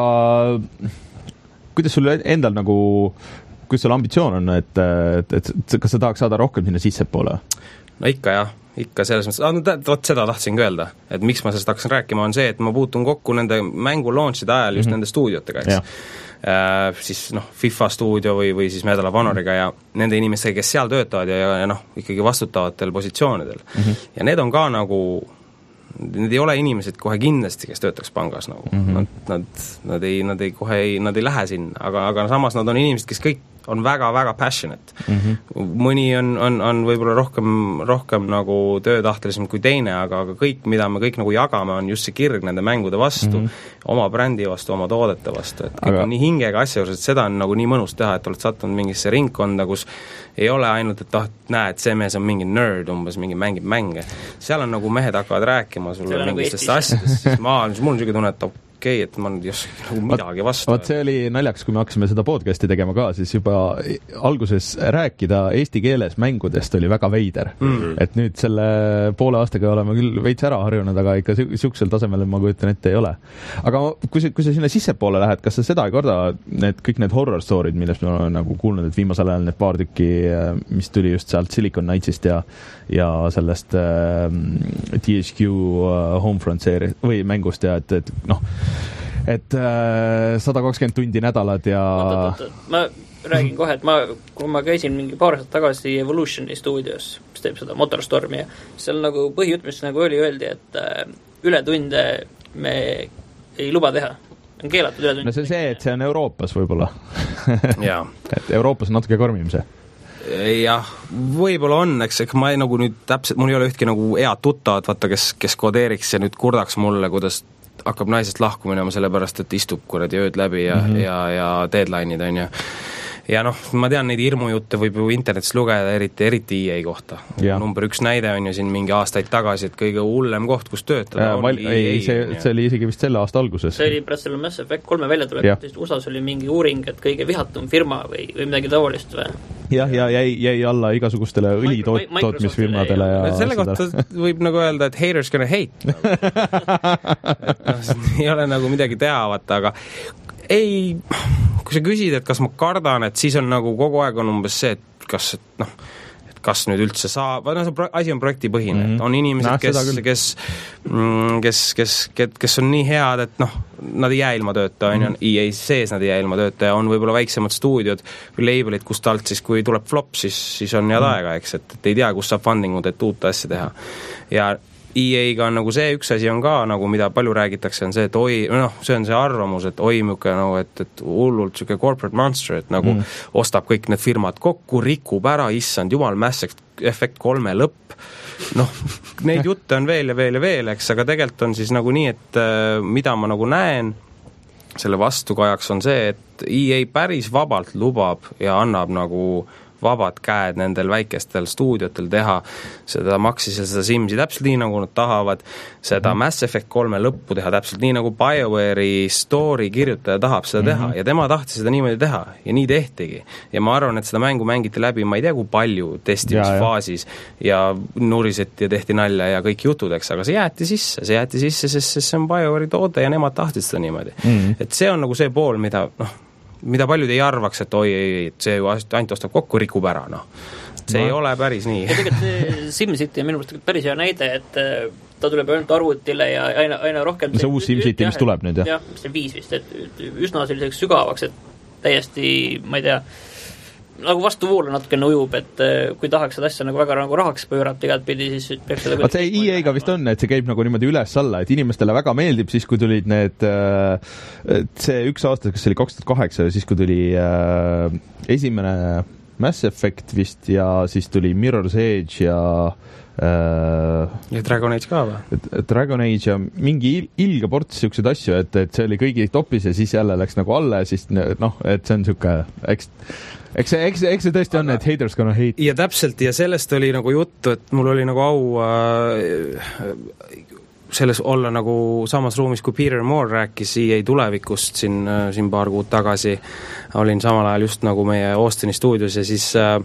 kuidas sul endal nagu, kuidas sul ambitsioon on, et, et, et, et kas sa tahaks saada rohkem sinna sissepoole? No ikka jah, ikka selles mõttes, ah, no vot seda tahtsin ka öelda, et miks ma sellest hakkasin rääkima, on see, et ma puutun kokku nende mängu launchide ajal just mm-hmm. nende stuudiotega, eks. Äh, siis noh, FIFA stuudio või, või siis Medal of Honoriga ja nende inimestega, kes seal töötavad ja, ja noh, ikkagi vastutavatel positsioonidel. Mm-hmm. Ja need on ka nagu, need ei ole inimesed kohe kindlasti, kes töötaks pangas nagu. Mm-hmm. Nad, nad, nad, ei, nad, ei, kohe ei, nad ei lähe sinna, aga, aga samas nad on inimesed, kes kõik on väga-väga passionate. Mm-hmm. Mõni on, on, on võib-olla rohkem, rohkem nagu töötahtelisem kui teine, aga, aga kõik, mida me kõik nagu jagame, on just see kirg nende mängude vastu, mm-hmm. oma brändi vastu, oma toodete vastu, et kõik aga... on nii hingega asja juures, et seda on nagu nii mõnus teha, et oled sattunud mingisse ringkonda, kus ei ole ainult, et ah, näed, see mees on mingi nerd umbes, mingi mängib mänge. Seal on nagu mehed hakkavad rääkima sulle mingistest nagu asjadest, siis ma, siis mul on niisugune tunne, et okei, okay, et ma ei oska nagu midagi vastu. Vaat see oli naljaks, kui me hakkasime seda podcasti tegema ka, siis juba alguses rääkida eesti keeles mängudest oli väga veider. Mm-hmm. Et nüüd selle poole aastaga oleme küll veits ära harjunud, aga ikka siuksel tasemel ma kujutan ette ei ole. Aga kui sa, kui sa sinna sissepoole lähed, kas sa seda ei korda, need, kõik need horror story'd, millest me oleme nagu kuulnud, et viimasel ajal need paar tükki, mis tuli just sealt Silicon Knightsist ja, ja sellest äh, T H Q äh, Homefront seeri või mängust ja et, et noh, et sada kakskümmend tundi nädalad ja oot, oot, oot. Ma räägin kohe, et ma, kui ma käisin mingi paar aastat tagasi Evolutioni stuudios, mis teeb seda Motorstormi ja seal nagu põhijutt, mis nagu oli, öeldi, et äh, ületunde me ei luba teha. On keelatud ületunde. No see see, et see on Euroopas võib-olla. Et Euroopas on natuke kormim see. Jah, võib-olla on, eks ma ei nagu nüüd täpselt, mul ei ole ühtki nagu head tuttavat, vaata, kes, kes kodeeriks ja nüüd kurdaks mulle, kuidas hakkab naisest lahku minema sellepärast, et istub kuradi ööd läbi ja, mm-hmm. ja, ja deadline'id on ju. Ja noh, ma tean, neid hirmujutte võib ju internetis lugeda, eriti, eriti E A kohta. Ja. Number üks näide on ju siin mingi aastaid tagasi, et kõige hullem koht, kus töötada on val- E A. Ei, see, see oli isegi vist selle aasta alguses. See oli pärast selle Mass Effect kolme välja tuleb, et U S A-s oli mingi uuring, et kõige vihatum firma või, või midagi taolist või? Jah, ja jäi, jäi alla igasugustele õlitootmisfirmadele ja selle kohta võib nagu öelda, et haters gonna hate no, ei ole nagu midagi teha, vaata, aga ei, kui sa küsid, et kas ma kardan, et siis on nagu kogu aeg on umbes see, et kas, et noh, kas nüüd üldse saab, no see asi on projektipõhine, mm-hmm. et on inimesed, no, kes, kes, kes, kes, kes, kes on nii head, et noh, nad ei jää ilma tööta, mm-hmm. on E A sees nad ei jää ilma tööta ja on võib-olla väiksemad stuudiod või labelid, kust alt siis, kui tuleb flop, siis, siis on head mm-hmm. aega, eks, et, et ei tea, kus saab fundingut, et uut asja teha. Ja E A-ga on nagu see, üks asi on ka nagu, mida palju räägitakse, on see, et oi, noh, see on see arvamus, et oi, müke, nagu, et, et hullult siuke corporate monster, et nagu mm. ostab kõik need firmad kokku, rikub ära, issand jumal, Mass Effect kolme lõpp, noh, neid jutte on veel ja veel ja veel, eks, aga tegelikult on siis nagu nii, et mida ma nagu näen, selle vastukajaks on see, et E A päris vabalt lubab ja annab nagu vabad käed nendel väikestel stuudiotel teha seda Maxis ja seda Simsi täpselt nii, nagu nad tahavad, seda Mass Effect kolme lõppu teha täpselt nii, nagu BioWare'i story kirjutaja tahab seda teha mm-hmm. ja tema tahtis seda niimoodi teha ja nii tehtigi. Ja ma arvan, et seda mängu mängiti läbi, ma ei tea, kui palju testimisfaasis ja, ja nuriseti ja tehti nalja ja kõik jutud, eks, aga see jäeti sisse, see jäeti sisse, sest see on BioWare'i toode ja nemad tahtid seda niimoodi. Mm-hmm. Et see on nagu see pool, mida, noh, mida paljud ei arvaks, et oi, ei, et see ju ainult ostab kokku, rikub ära, noh. See no. ei ole päris nii. Ja tegelikult SimCity on minu mõttes päris hea näide, et ta tuleb ainult arvutile ja aina, aina rohkem... See uus SimCity, mis tuleb nüüd, jah? Jah, see viis vist, et üsna selliseks sügavaks, et täiesti, ma ei tea, nagu vastu voolu natukene ujub, et kui tahaks seda asja nagu väga nagu rahaks pöörata igat pidi, siis peaks seda... Vaat see E A-ga vist on, et see käib nagu niimoodi üles-alla, et inimestele väga meeldib siis, kui tulid need see üks aasta, kas see oli kaks tuhat kaheksa, siis kui tuli esimene Mass Effect vist ja siis tuli Mirror's Edge ja äh, ja Dragon Age ka või? Dragon Age ja mingi il ilge ports siukseid asju, et, et see oli kõigi topis ja siis jälle läks nagu alla ja siis noh, et see on siuke eks, eks, eks, eks see tõesti on, et haters gonna hate. Ja täpselt, ja sellest oli nagu juttu, et mul oli nagu au äh, selles olla nagu samas ruumis, kui Peter Moore rääkis E A tulevikust siin, siin paar kuud tagasi. Olin samal ajal just nagu meie Austini stuudios ja siis äh,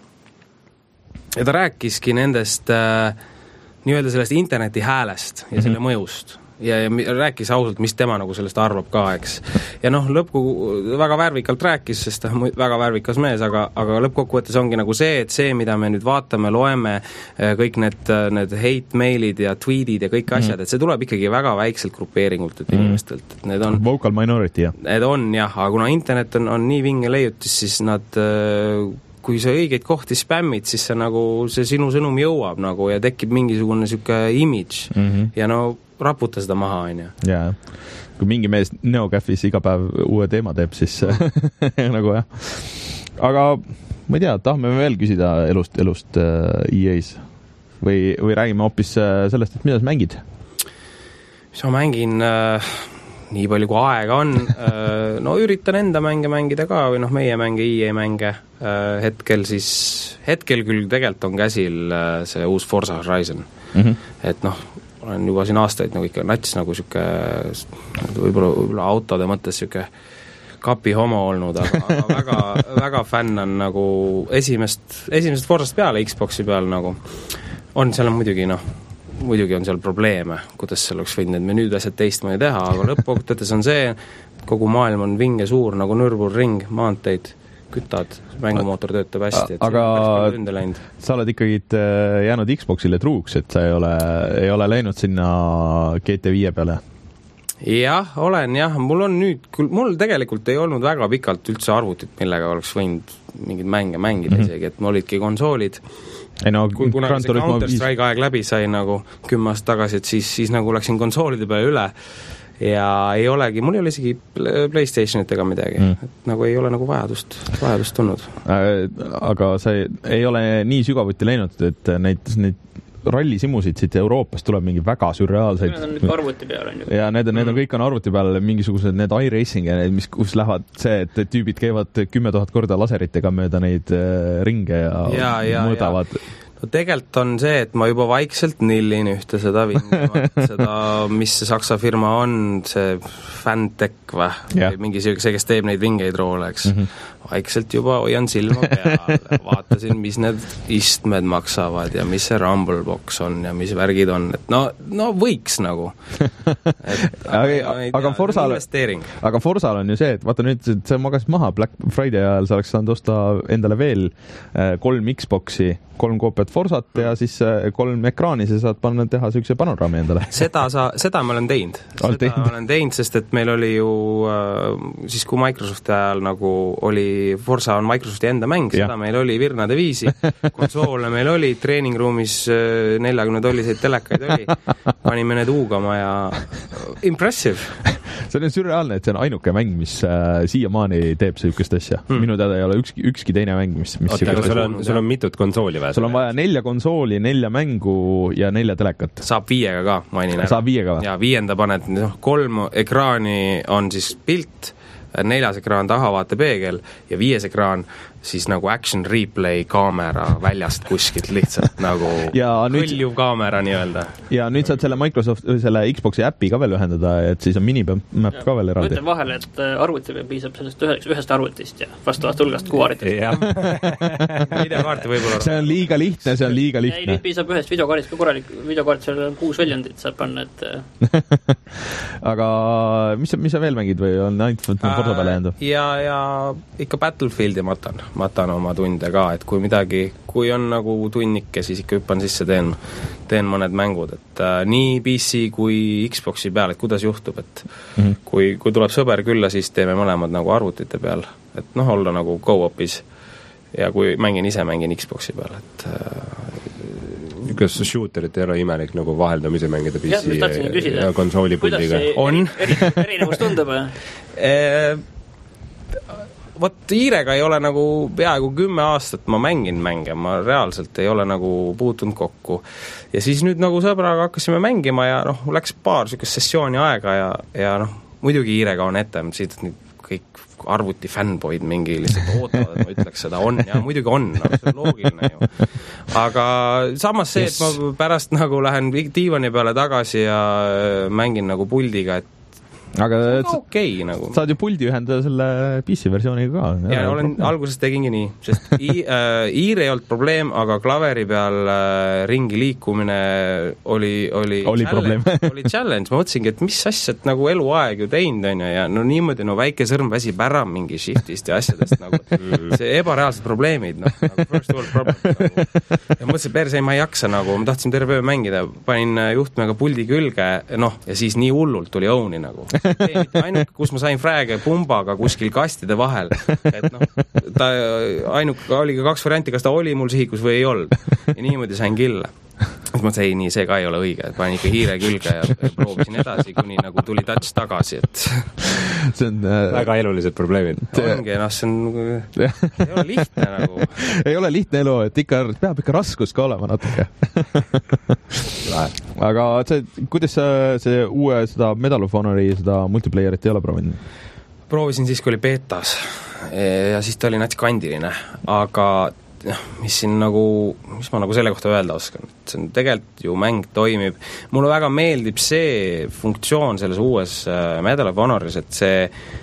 ja ta rääkiski nendest äh, nii-öelda sellest interneti häälest ja selle mõjust. Ja, ja rääkis ausalt, mis tema nagu sellest arvab ka, eks. Ja noh, lõppu väga värvikalt rääkis, sest ta on väga värvikas mees, aga, aga lõppkokkuvõttes ongi nagu see, et see, mida me nüüd vaatame, loeme, kõik need, need hate-mailid ja tweetid ja kõik asjad, et see tuleb ikkagi väga väikselt grupeeringult et inimestelt. Et need on, vocal minority, jah. Need on, jah, aga kuna internet on, on nii vinge leiutis, siis nad kui sa õigeid kohti spämmid, siis see, nagu, see sinu sõnum jõuab nagu, ja tekib mingisugune siuke image mm -hmm. ja no raputa seda maha, on ju. Jaa, kui mingi mees NeoGAFis iga päev uue teema teeb, siis nagu jah. Aga ma ei tea, tahame veel küsida elust, elust äh, E A-s või, või räägime hoopis sellest, et mida sa mängid? Mis ma mängin äh, nii palju kui aega on äh, no üritan enda mänge mängida ka või noh, meie mänge, E A mänge äh, hetkel siis, hetkel küll tegelikult on käsil äh, see uus Forza Horizon mm -hmm. et noh, olen juba siin aastaid nagu ikka nats nagu siuke võib-olla, võib-olla autode mõttes siuke kapi homo olnud, aga, aga väga, väga fänn on nagu esimest, esimesest Forzast peale Xboxi peal nagu on seal muidugi noh, muidugi on seal probleeme, kuidas seal oleks võinud need menüüd asjad teistmoodi teha, aga lõppkokkuvõttes on see, kogu maailm on vinge suur nagu Nürburgring, maanteid kütad, mängumootor töötab hästi, et aga sa oled ikkagi jäänud Xboxile truuks, et sa ei ole, ei ole läinud sinna G T viie peale? Jah, olen jah, mul on nüüd, mul tegelikult ei olnud väga pikalt üldse arvutit, millega oleks võinud mingid mänge mängida mm -hmm. isegi, et mul olidki konsoolid. Ei no, kui kuna see Counter-Strike aeg läbi sai nagu kümme aastat tagasi, et siis, siis nagu läksin konsoolide peale üle ja ei olegi, mul ei ole isegi PlayStationit ega midagi mm., et nagu ei ole nagu vajadust, vajadust tulnud. Aga see ei ole nii sügavuti läinud, et näiteks neid rallisimusid siit Euroopast tuleb mingi väga sürreaalseid. Need on nüüd arvuti peal, on ju. Ja need, need on kõik on arvuti peal, mingisugused need iRacing ja need, mis, kus lähevad see, et tüübid käivad kümme tuhat korda laseritega mööda neid ringe ja, ja, ja mõõdavad. Ja. No tegelikult on see, et ma juba vaikselt nillin ühte seda vindimat, seda, mis see saksa firma on, see Fantech või, või mingi see, kes teeb neid vingeid roole, eks. Mm -hmm. Vaikselt juba hoian silma peal, vaatasin, mis need istmed maksavad ja mis see Rumblebox on ja mis värgid on, et no, no võiks nagu. Et, aga aga Forzal, aga Forzal on ju see, et vaata nüüd, sa magasid maha Black Friday ajal, sa oleks saanud osta endale veel kolm Xboxi, kolm koopiat Forzat ja siis kolm ekraani, sa saad panna, teha siukse panoraami endale. Seda sa, seda ma olen teinud. Seda teinud. olen teinud, sest et meil oli ju siis, kui Microsofti ajal nagu oli Forza on Microsofti enda mäng, seda ja. Meil oli virnade viisi, konsoole meil oli, treeningruumis neljakümne tolliseid telekaid oli, panime need huugama ja impressive. See on sürreaalne, et see on ainuke mäng, mis äh, siiamaani teeb sellist asja. Hmm. Minu teada ei ole ükski, ükski teine mäng, mis, mis Oota, sul, on, sul on mitut konsooli või? Sul on vaja nelja konsooli, nelja mängu ja nelja telekat. Saab viiega ka, mainin ära. Saab viiega või? Ja viienda paned, noh, kolm ekraani on siis pilt, neljas ekraan tahavaatepeegel ja viies ekraan siis nagu action replay kaamera väljast kuskilt lihtsalt nagu kõljuv kaamera nii-öelda. Ja nüüd saad selle Microsoft, selle Xboxi äppi ka veel ühendada, et siis on minimap ka veel eraldi. Mõtlen vahele, et arvuti peal piisab sellest ühest, ühest arvutist ja vastavast hulgast kuvaritest. Videokaarti võib-olla. See on liiga lihtne, see on liiga lihtne. Ei, nüüd piisab ühest videokaarist ka korralik, videokaart seal on kuus väljundit, saab panna, et aga mis, mis sa veel mängid või on ainult Forza peale jäänud? Ja, ja ikka Battlefieldi matan. matan oma tunde ka, et kui midagi, kui on nagu tunnike, siis ikka hüppan sisse, teen, teen mõned mängud, et äh, nii P C kui Xboxi peal, et kuidas juhtub, et mm -hmm. kui, kui tuleb sõber külla, siis teeme mõlemad nagu arvutite peal, et noh, olla nagu go-up'is ja kui mängin ise, mängin Xboxi peal, et äh, kas shooterit ei ole imelik nagu vaheldamise mängida P C ja, ja, ja konsoolipuldiga? On. Eri, erinevus tundub? vot Iirega ei ole nagu peaaegu kümme aastat ma mängin mänge, ma reaalselt ei ole nagu puutunud kokku. Ja siis nüüd nagu sõbraga hakkasime mängima ja noh, läks paar sükest sessiooni aega ja, ja noh, muidugi Iirega on ette, siit kõik arvuti fännboid mingi lihtsalt ootavad, et ma ütleks seda on ja muidugi on, no, see on loogiline ju. Aga samas see, et ma pärast nagu lähen diivani peale tagasi ja mängin nagu puldiga, et aga okei okay, nagu. Saad ju puldi ühendada selle P C versiooniga ka. Ja olen, alguses tegingi nii, sest i, äh, Iir ei olnud probleem, aga klaveri peal äh, ringi liikumine oli, oli, oli, challenge, oli challenge. Ma mõtlesingi, et mis asja, et nagu eluaeg ju teinud on ja no niimoodi, no väike sõrm väsib ära mingi shiftist ja asjadest nagu, see ebareaalsed probleemid, noh, nagu first world problem nagu. Ja mõtlesin, perse, ma ei jaksa nagu, ma tahtsin terve öö mängida, panin juhtmega puldi külge, noh, ja siis nii hullult tuli õuni nagu. Ainuke, kus ma sain frääge pumbaga kuskil kastide vahel, et noh, ta ainuke oli ka kaks varianti, kas ta oli mul sihikus või ei olnud ja niimoodi sain killa. Ma mõtlesin, ei, nii see ka ei ole õige, et panin ikka hiire külge ja proovisin edasi, kuni nagu tuli touch tagasi, et see on äh, väga elulised probleemid. Ongi, noh, see on ei ole lihtne nagu. Ei ole lihtne elu, et ikka peab ikka raskus ka olema natuke. Aga see, kuidas sa see uue seda Medal of Honori seda multiplayerit ei ole proovinud? Proovisin siis, kui oli beetas ja siis ta oli nats kandiline, aga mis siin nagu, mis ma nagu selle kohta öelda oskan, et see on tegelikult ju mäng toimib, mulle väga meeldib see funktsioon selles uues Medal of Honoris, et see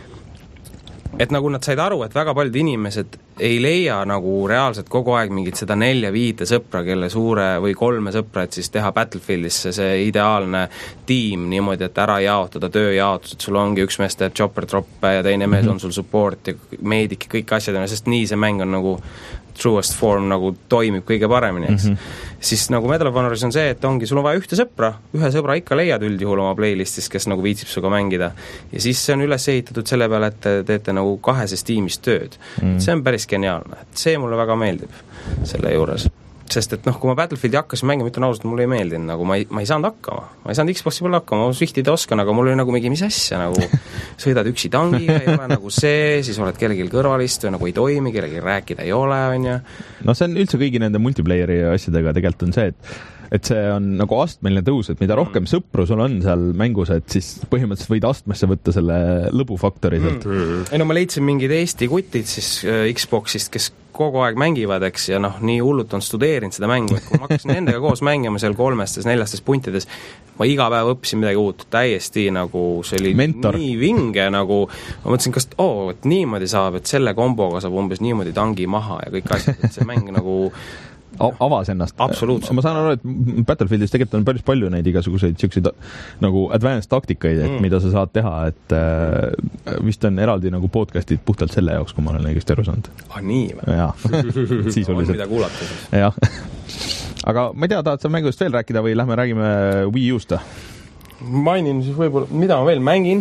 et nagu nad said aru, et väga paljud inimesed ei leia nagu reaalselt kogu aeg mingit seda nelja viite sõpra, kelle suure või kolme sõpra, et siis teha Battlefieldisse see ideaalne tiim niimoodi, et ära jaotada tööjaotus, et sul ongi üks mees teeb chopper-troppe ja teine mees on sul support ja meedik ja kõik asjad, sest nii see mäng on nagu truest form nagu toimib kõige paremini, eks. Mm-hmm. Siis nagu Medal of Honoris on see, et ongi, sul on vaja ühte sõpra, ühe sõbra ikka leiad üldjuhul oma playlistis, kes nagu viitsib suga mängida. Ja siis see on üles ehitatud selle peale, et te teete nagu kaheses tiimis tööd. Mm-hmm. See on päris geniaalne. Et see mulle väga meeldib selle juures. Sest et noh, kui ma Battlefieldi hakkasin mängima, ütlen ausalt, mulle ei meeldinud, nagu ma ei, ma ei saanud hakkama. Ma ei saanud Xboxi peale hakkama, ma sihtida oskan, aga mul oli nagu mingi mis asja, nagu sõidad üksi tangiga, ei ole nagu see, siis oled kellelgi kõrvalist või nagu ei toimi, kellelgi rääkida ei ole, on ju. No see on üldse kõigi nende multiplayeri asjadega tegelikult on see, et et see on nagu astmeline tõus, et mida rohkem sõpru sul on seal mängus, et siis põhimõtteliselt võid astmesse võtta selle lõbufaktori sealt. Mm. Ei no ma leidsin mingid Eesti kutid siis Xboxist, kes kogu aeg mängivad, eks, ja noh, nii hullult on studeerinud seda mängu, et kui ma hakkasin nendega koos mängima seal kolmestes, neljastes puntides, ma iga päev õppisin midagi uut, täiesti nagu see oli mentor. Nii vinge, nagu ma mõtlesin, kas oo, et niimoodi saab, et selle komboga saab umbes niimoodi tangi maha ja kõik asjad, et see mäng nagu avas ennast. Absoluutselt. Ma saan aru, et Battlefieldis tegelikult on päris palju neid igasuguseid siukseid nagu advanced taktikaid, et mm. mida sa saad teha, et äh, vist on eraldi nagu podcastid puhtalt selle jaoks, kui ma olen õigesti aru saanud. Ah, nii või? Jaa. on mida kuulata siis. Jah. Aga ma ei tea, tahad sa mängust veel rääkida või lähme räägime Wii U'st? Mainin siis võib-olla, mida ma veel mängin,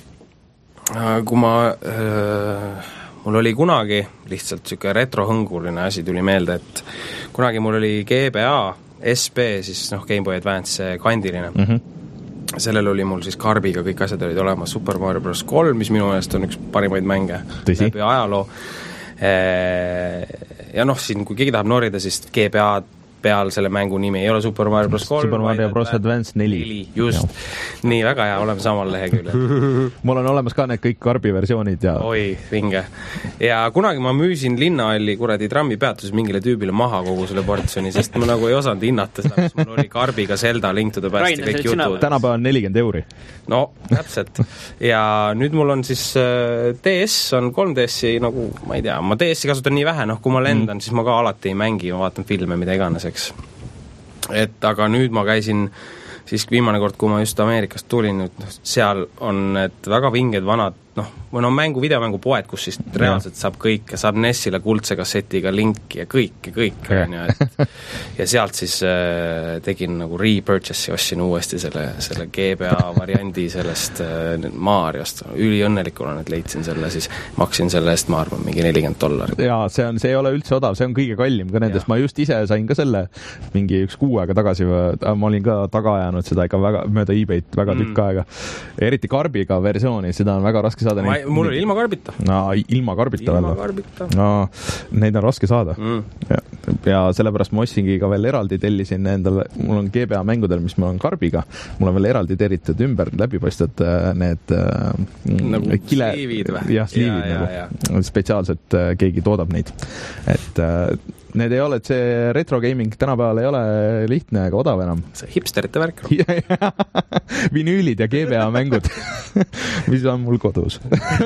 kui ma äh, mul oli kunagi lihtsalt niisugune retrohõnguline asi tuli meelde, et kunagi mul oli G B A S P, siis noh, Game Boy Advance kandiline. Mm-hmm. Sellel oli mul siis karbiga, kõik asjad olid olemas, Super Mario Bros. kolm, mis minu meelest on üks parimaid mänge läbi ajaloo. Ja noh, siin kui keegi tahab norida, siis G B A peal selle mängu nimi ei ole Super Mario Bros. kolm. Super Mario Bros. Advance neli. Just. Ja. Nii, väga hea, oleme samal leheküljel. Mul on olemas ka need kõik karbi versioonid ja oi, vinge. Ja kunagi ma müüsin linnahalli kuradi trammipeatuses mingile tüübile maha kogu selle portsjoni, sest ma nagu ei osanud hinnata seda, mis mul oli karbiga Zelda, Link to the Past ja kõik jutud. Tänapäeval on nelikümmend euri. No, täpselt. Ja nüüd mul on siis äh, D S on kolm D S-i nagu, ma ei tea, ma D S-i kasutan nii vähe, noh, kui ma lendan, mm. siis ma ka alati ei mängi, ma vaatan filme, mida iganes, eks. Et aga nüüd ma käisin siis viimane kord, kui ma just Ameerikast tulin, nüüd seal on need väga vinged vanad, noh, või no mängu, videomängu poed, kus siis reaalselt saab kõik, saab Nessile kuldse kassetiga linki ja kõik ja kõik, ja, et, ja sealt siis äh, tegin nagu repurchase'i, ostsin uuesti selle, selle G B A variandi sellest äh, Mariost, üliõnnelik olen, et leidsin selle, siis maksin selle eest, ma arvan, mingi nelikümmend dollarit. Jaa, see on, see ei ole üldse odav, see on kõige kallim ka nendest, ma just ise sain ka selle mingi üks kuu aega tagasi, ma olin ka taga ajanud seda ikka väga, mööda eBay't väga tükk mm. aega. Eriti karbiga versiooni, seda on väga raske saada ma, neid? Mul oli ilma karbita. No, ilma karbita ilma karbita. No, neid on raske saada. Mm. Ja, ja sellepärast ma ostsingi ka veel eraldi, tellisin endale, mul on G B A mängudel, mis mul on karbiga, mul on veel eraldi teritud ümber läbipaistvad need nagu kile, sliivid või? jah, sliivid ja, nagu. Ja, ja. Spetsiaalselt keegi toodab neid. Et need ei ole, et see retro gaming tänapäeval ei ole lihtne ega odav enam. See hipsterite värk. Vinüülid ja G B A mängud, mis on mul kodus.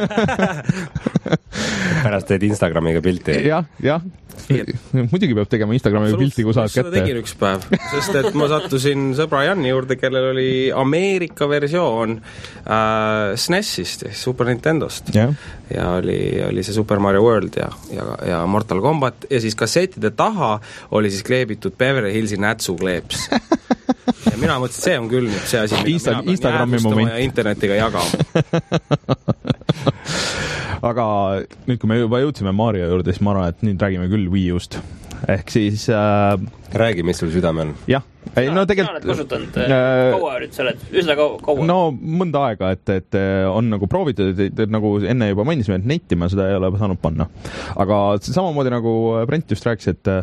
Pärast teed Instagramiga pilti. jah, jah. Muidugi peab tegema Instagramiga pilti, kui saad kätte. Seda tegin üks päev, sest et ma sattusin sõbra Janni juurde, kellel oli Ameerika versioon äh, S N E S-ist, Super Nintendost. Ja, ja oli, oli see Super Mario World ja, ja, ja Mortal Kombat ja siis kassettide taha oli siis kleebitud Beverly Hillsi nätsu kleeps. Ja mina mõtlesin, see on küll nüüd see asi, mida Insta- mina pean jäädvustama ja internetiga jagama. Aga nüüd, kui me juba jõudsime Mario juurde, siis ma arvan, et nüüd räägime küll Wii U-st. Ehk siis äh, räägi, mis sul südame on. jah, ei no tegelikult sina oled kasutanud äh, kaua nüüd sa oled, üsna kaua, kaua? No mõnda aega, et, et on nagu proovitud, et, et nagu enne juba mainisime, et netti ma seda ei ole saanud panna. Aga samamoodi nagu Brent just rääkis, et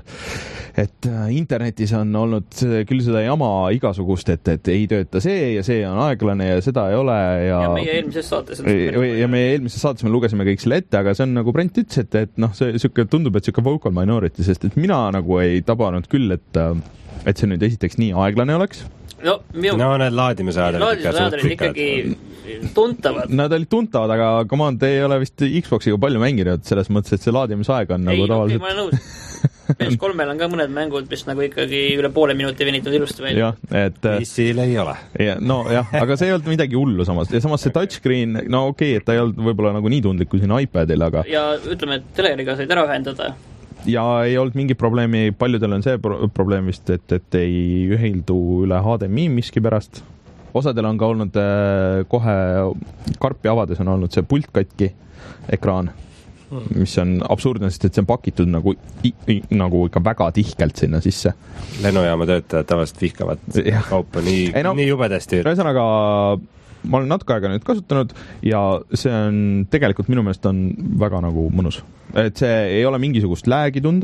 et internetis on olnud küll seda jama igasugust, et, et ei tööta see ja see on aeglane ja seda ei ole ja ja meie eelmises saates ja meie eelmises saates me lugesime kõik selle ette, aga see on nagu Brent ütles, et, et noh, see süke, tundub, et süke vocal minority, sest et mina nagu ei tabanud küll, et et see nüüd esiteks nii aeglane oleks. No, minu... no need laadimisajad laadimisajad olid ikkagi tuntavad. Nad olid tuntavad, aga come on, te ei ole vist Xboxiga palju mänginud selles mõttes, et see laadimisaeg on ei, nagu tavaliselt... Ei, ma olen nõus. P S kolmel on ka mõned mängud, mis nagu ikkagi üle poole minuti venitud ilusti välja. Ja, et... P C-l ei ole. Ja, no jah, aga see ei olnud midagi hullu samas. Ja samas see touchscreen, no okei, okay, et ta ei olnud võib-olla nagu nii tundlik kui siin iPadil, aga... Ja ütleme, et teleriga said ära ühendada. Ja ei olnud mingi probleemi, paljudel on see pro- probleem vist, et, et ei ühildu üle H D M I miski pärast. Osadel on ka olnud äh, kohe karpi avades on olnud see pult katki ekraan, hmm. mis on absurdne, sest et see on pakitud nagu, i, i, nagu ikka väga tihkelt sinna sisse. Lennujaama töötajad tavaliselt vihkavad ja. Kaupa nii, ei, no, nii jubedasti. Ühesõnaga, ma olen natuke aega nüüd kasutanud ja see on tegelikult minu meelest on väga nagu mõnus. Et see ei ole mingisugust läägi tunda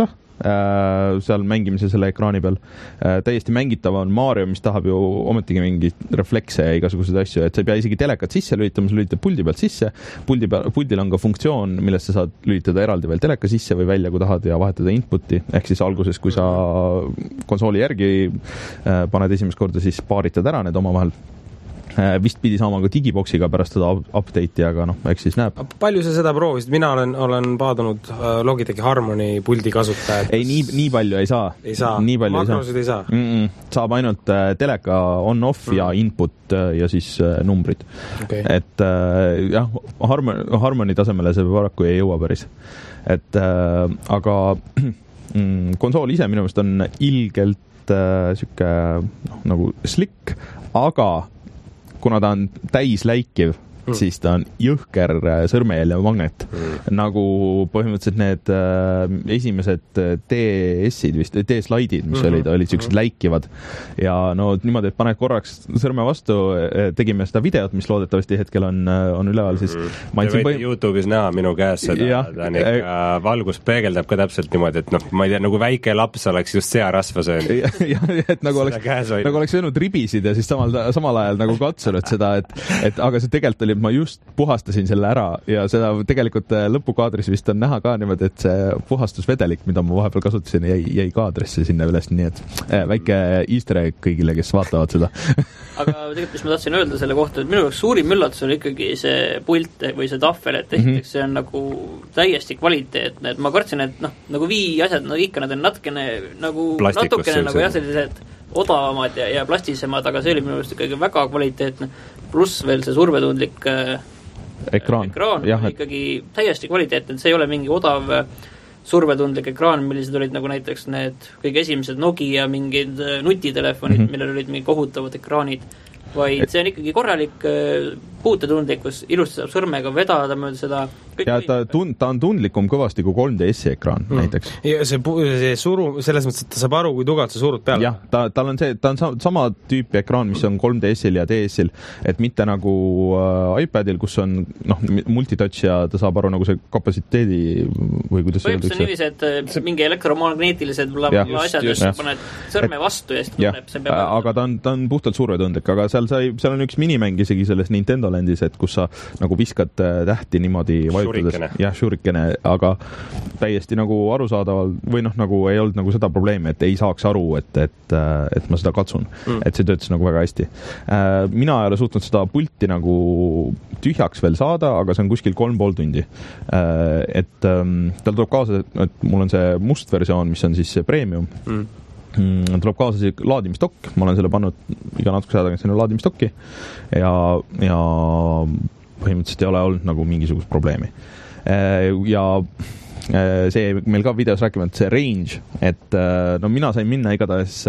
äh, seal mängimise selle ekraani peal. Äh, täiesti mängitav on Mario, mis tahab ju ometigi mingi reflekse ja igasuguseid asju, et sa ei pea isegi telekat sisse lülitama, sa lülitad puldi pealt sisse. Puldi peal, puldil on ka funktsioon, millest sa saad lülitada eraldi veel teleka sisse või välja, kui tahad ja vahetada inputi. Ehk siis alguses, kui sa konsooli järgi äh, paned esimest korda, siis paaritad ära need omavahel. Vist pidi saama ka digiboksiga pärast seda update'i, aga noh, eks siis näeb. Palju sa seda proovisid? Mina olen, olen paadunud Logitechi Harmoni puldi kasutajad. Ei, nii, nii palju ei saa. Ei saa? Makrosid ei saa? Mm-mm. Saab ainult teleka on-off mm. ja input ja siis numbrid. Okay. Et jah, Harmoni, Harmoni tasemele see paraku ei jõua päris. Et aga konsool ise minu meelest on ilgelt süke noh, nagu slick, aga kuna ta on täis läikiv, mm. siis ta on jõhker sõrmejälje magnet. Mm. Nagu põhimõtteliselt need äh, esimesed D S-id vist, D-slaidid, mis mm-hmm. olid, olid sellised läikivad. Ja no niimoodi, et paned korraks sõrme vastu, tegime seda videot, mis loodetavasti hetkel on, on üleval, siis mm. Te võite põhim... YouTube'is näha minu käes seda, ja, ta on ikka äh, valgus peegeldab ka täpselt niimoodi, et noh, ma ei tea, nagu väike laps oleks just searasva söönud. Ja, ja, et nagu oleks, nagu oleks söönud ribisid ja siis samal, samal ajal nagu katsunud seda, et, et aga see tegelikult oli, ma just puhastasin selle ära ja seda tegelikult lõpukaadris vist on näha ka niimoodi, et see puhastusvedelik, mida ma vahepeal kasutasin, jäi, jäi kaadrisse sinna üles, nii et äh, väike easter egg kõigile, kes vaatavad seda. Aga tegelikult, mis ma tahtsin öelda selle kohta, et minu jaoks suurim üllatus oli ikkagi see pult või see tahvel, et esiteks see on nagu täiesti kvaliteetne, et ma kartsin, et noh, nagu vii asjad, nagu ikka nad on natukene nagu, natukene nagu jah, sellised odavamad ja, ja plastisemad, aga see oli minu meelest ikkagi väga kvaliteetne, pluss veel see survetundlik äh, ekraan, ekraan jah, et... ikkagi täiesti kvaliteetne, et see ei ole mingi odav survetundlik ekraan, millised olid nagu näiteks need kõige esimesed Nokia mingid nutitelefonid, mm-hmm. millel olid mingi kohutavad ekraanid, vaid see on ikkagi korralik puutetundlikkus, ilusti saab sõrmega vedada mööda seda. Ja ta, tund, ta on tundlikum kõvasti kui kolm D S-i ekraan mm. näiteks. Ja see, see suru, selles mõttes, et ta saab aru, kui tugevalt sa surud peale. jah, ta, tal on see, ta on sama tüüpi ekraan, mis on kolm D S-il ja D S-il, et mitte nagu äh, iPadil, kus on noh, multitouch ja ta saab aru nagu see kapatsiteedi või kuidas see on niiviisi, et mingi elektromagneetilised asjad, just paned sõrme vastu ja siis ta tunneb, see peab aga ta on, ta on puhtalt survetundlik, aga seal sai, seal on üks minimäng isegi selles Nintendo Landis, et kus sa nagu viskad tähti niimoodi vajutades. jah, shurikene, aga täiesti nagu arusaadaval või noh, nagu ei olnud nagu seda probleemi, et ei saaks aru, et, et, et ma seda katsun. Mm. Et see töötas nagu väga hästi. Mina ei ole suutnud seda pulti nagu tühjaks veel saada, aga see on kuskil kolm pool tundi. Et tal tuleb kaasa, et mul on see must versioon, mis on siis see premium. Mm. tuleb kaasa see laadimistokk, ma olen selle pannud iga natuke saada sinna laadimistokki ja, ja põhimõtteliselt ei ole olnud nagu mingisugust probleemi. Ja see meil ka videos räägime, et see range, et no mina sain minna igatahes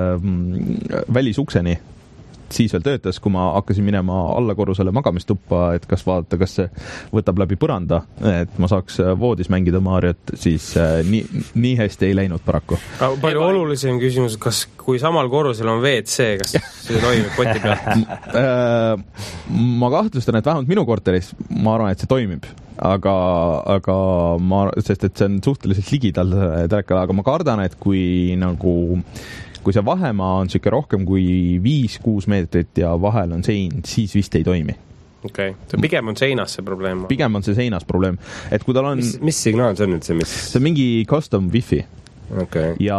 välisukseni, siis veel töötas, kui ma hakkasin minema allakorrusele magamistuppa, et kas vaadata, kas see võtab läbi põranda, et ma saaks voodis mängida Mariot, siis nii, nii hästi ei läinud paraku. Palju olulisem küsimus, kas kui samal korrusel on V C, kas see toimib poti pealt? Ma kahtlustan, et vähemalt minu korteris, ma arvan, et see toimib. Aga, aga ma, sest et see on suhteliselt ligidal telekale, aga ma kardan, et kui nagu kui see vahemaa on siuke rohkem kui viis kuus meetrit ja vahel on sein, siis vist ei toimi. Okei, okay. Pigem on seinas see probleem. Pigem on see seinas probleem. Et kui tal on... Mis, mis signaal see on nüüd see, mis... See on mingi custom wifi. Okay. Ja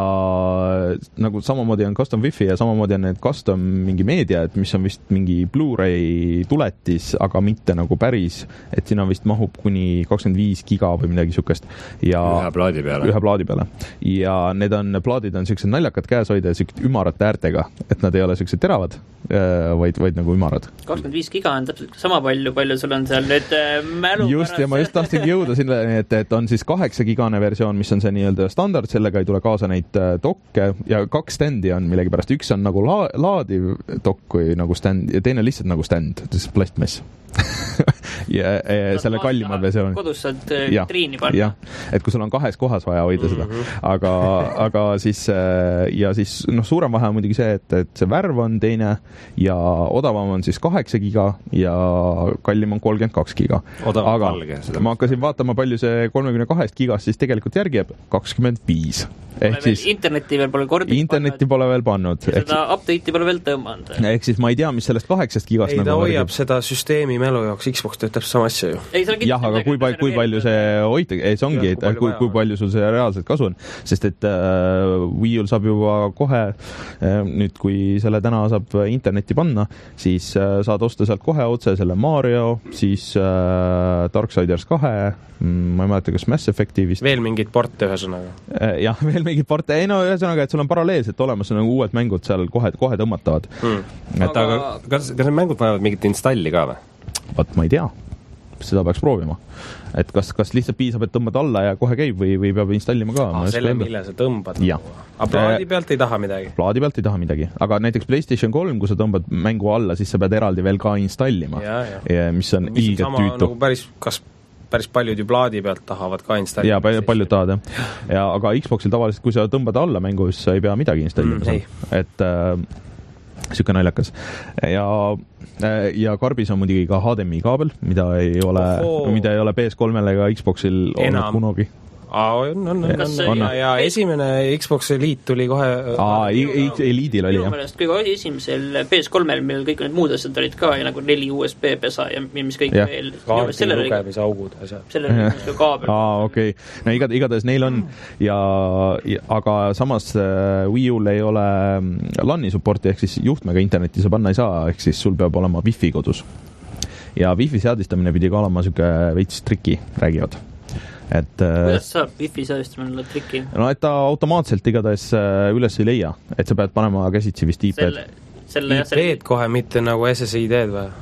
nagu samamoodi on custom wifi ja samamoodi on need custom mingi meedia, et mis on vist mingi Blu-ray tuletis, aga mitte nagu päris, et siin on vist mahub kuni kakskümmend viis giga või midagi sukest. Ja ühe plaadi peale. Ühe plaadi peale. Ja need on, plaadid on siuksed naljakad käeshoida ja siuksed ümarad äärtega, et nad ei ole siuksed teravad, vaid, vaid nagu ümarad. kakskümmend viis giga on täpselt sama palju, palju sul on seal nüüd mälu just, ja ma just tahtsin jõuda sinna, et, et on siis kaheksa gigane versioon, mis on see nii-öelda standard, sellega ei tule kaasa neid dokke ja kaks standi on millegi pärast. Üks on nagu la- laadiv dokk või nagu stand ja teine lihtsalt nagu stand, see on plastmess. ja, ja selle kallimad versioon. Kodus saad vitriini panna. Ja, et kui sul on kahes kohas vaja hoida seda. Aga, aga siis, ja siis noh, suurem vahe on muidugi see, et, et see värv on teine ja odavam on siis kaheksa giga ja kallim on kolmkümmend kaks giga. Odavam aga valge. Ma hakkasin vaatama, palju see kolmekümne kahest gigast siis tegelikult järgi jääb kakskümmend viis. Ehk siis internetti veel pole kordi internetti pole veel pannud. Ja seda update'i pole veel tõmmanud. Ehk siis ma ei tea, mis sellest kaheksast gigast ei, nagu ta hoiab järgi. Seda süsteemi mälu jaoks, Xbox töötab sama asja ju. Ei, jah, aga kui, palju, kui palju see hoita, ei see ongi, et kui, kui palju sul see reaalselt kasu on, sest et uh, Wii U saab juba kohe uh, nüüd, kui selle täna saab internetti panna, siis uh, saad osta sealt kohe otse selle Mario, siis uh, Darksiders kahe, ma ei mäleta, kas Mass Effecti vist. Veel mingid porte ühesõnaga. Uh, jah, veel mingid porte, ei no ühesõnaga, et sul on paralleelselt olemas nagu uued mängud seal kohe, kohe tõmmatavad. Hmm. Et, aga, aga kas, kas need mängud vajavad mingit installi ka või? Vaat ma ei tea, seda peaks proovima. Et kas, kas lihtsalt piisab, et tõmbad alla ja kohe käib või, või peab installima ka? Ah, selle, mille sa tõmbad. Aga plaadi pealt ei taha midagi? Plaadi pealt ei taha midagi, aga näiteks PlayStation kolm, kui sa tõmbad mängu alla, siis sa pead eraldi veel ka installima, ja, ja. mis on mis ilgelt sama, tüütu. Nagu päris, kas päris paljud ju plaadi pealt tahavad ka installima. Jaa, paljud, paljud tahavad, jah. Ja, aga Xboxil tavaliselt, kui sa tõmbad alla mängu, siis sa ei pea midagi installima. Mm, et äh, siuke naljakas. Ja, ja karbis on muidugi ka H D M I kaabel, mida ei ole, mida ei ole P S kolmele ega Xboxil olnud kunagi. Aa, on, on, on, on, on. Ja, ja esimene Xbox Elite tuli kohe... Aa, Elite'il oli, jah. Minu meelest kõige esimesel P S kolmel, millel kõik need muud asjad olid ka, ja nagu neli U S B pesa ja mis kõik ja. Veel... Kaardi lugemise-augud asjad. Sellel oli ka kaabel. Aa, okei. Okay. No igad, igatahes neil on ja, ja aga samas Wii U'l ei ole LAN-i supporti, ehk siis juhtmega internetti sa panna ei saa, ehk siis sul peab olema Wi-Fi kodus. Ja Wi-Fi seadistamine pidi ka olema siuke veits triki, räägivad. Et, kuidas saab Wi-Fi seadistamine triki? No, et ta automaatselt igatahes üles ei leia, et sa pead panema käsitsi vist I P-d. I P-d kohe, mitte nagu S S I D-d või?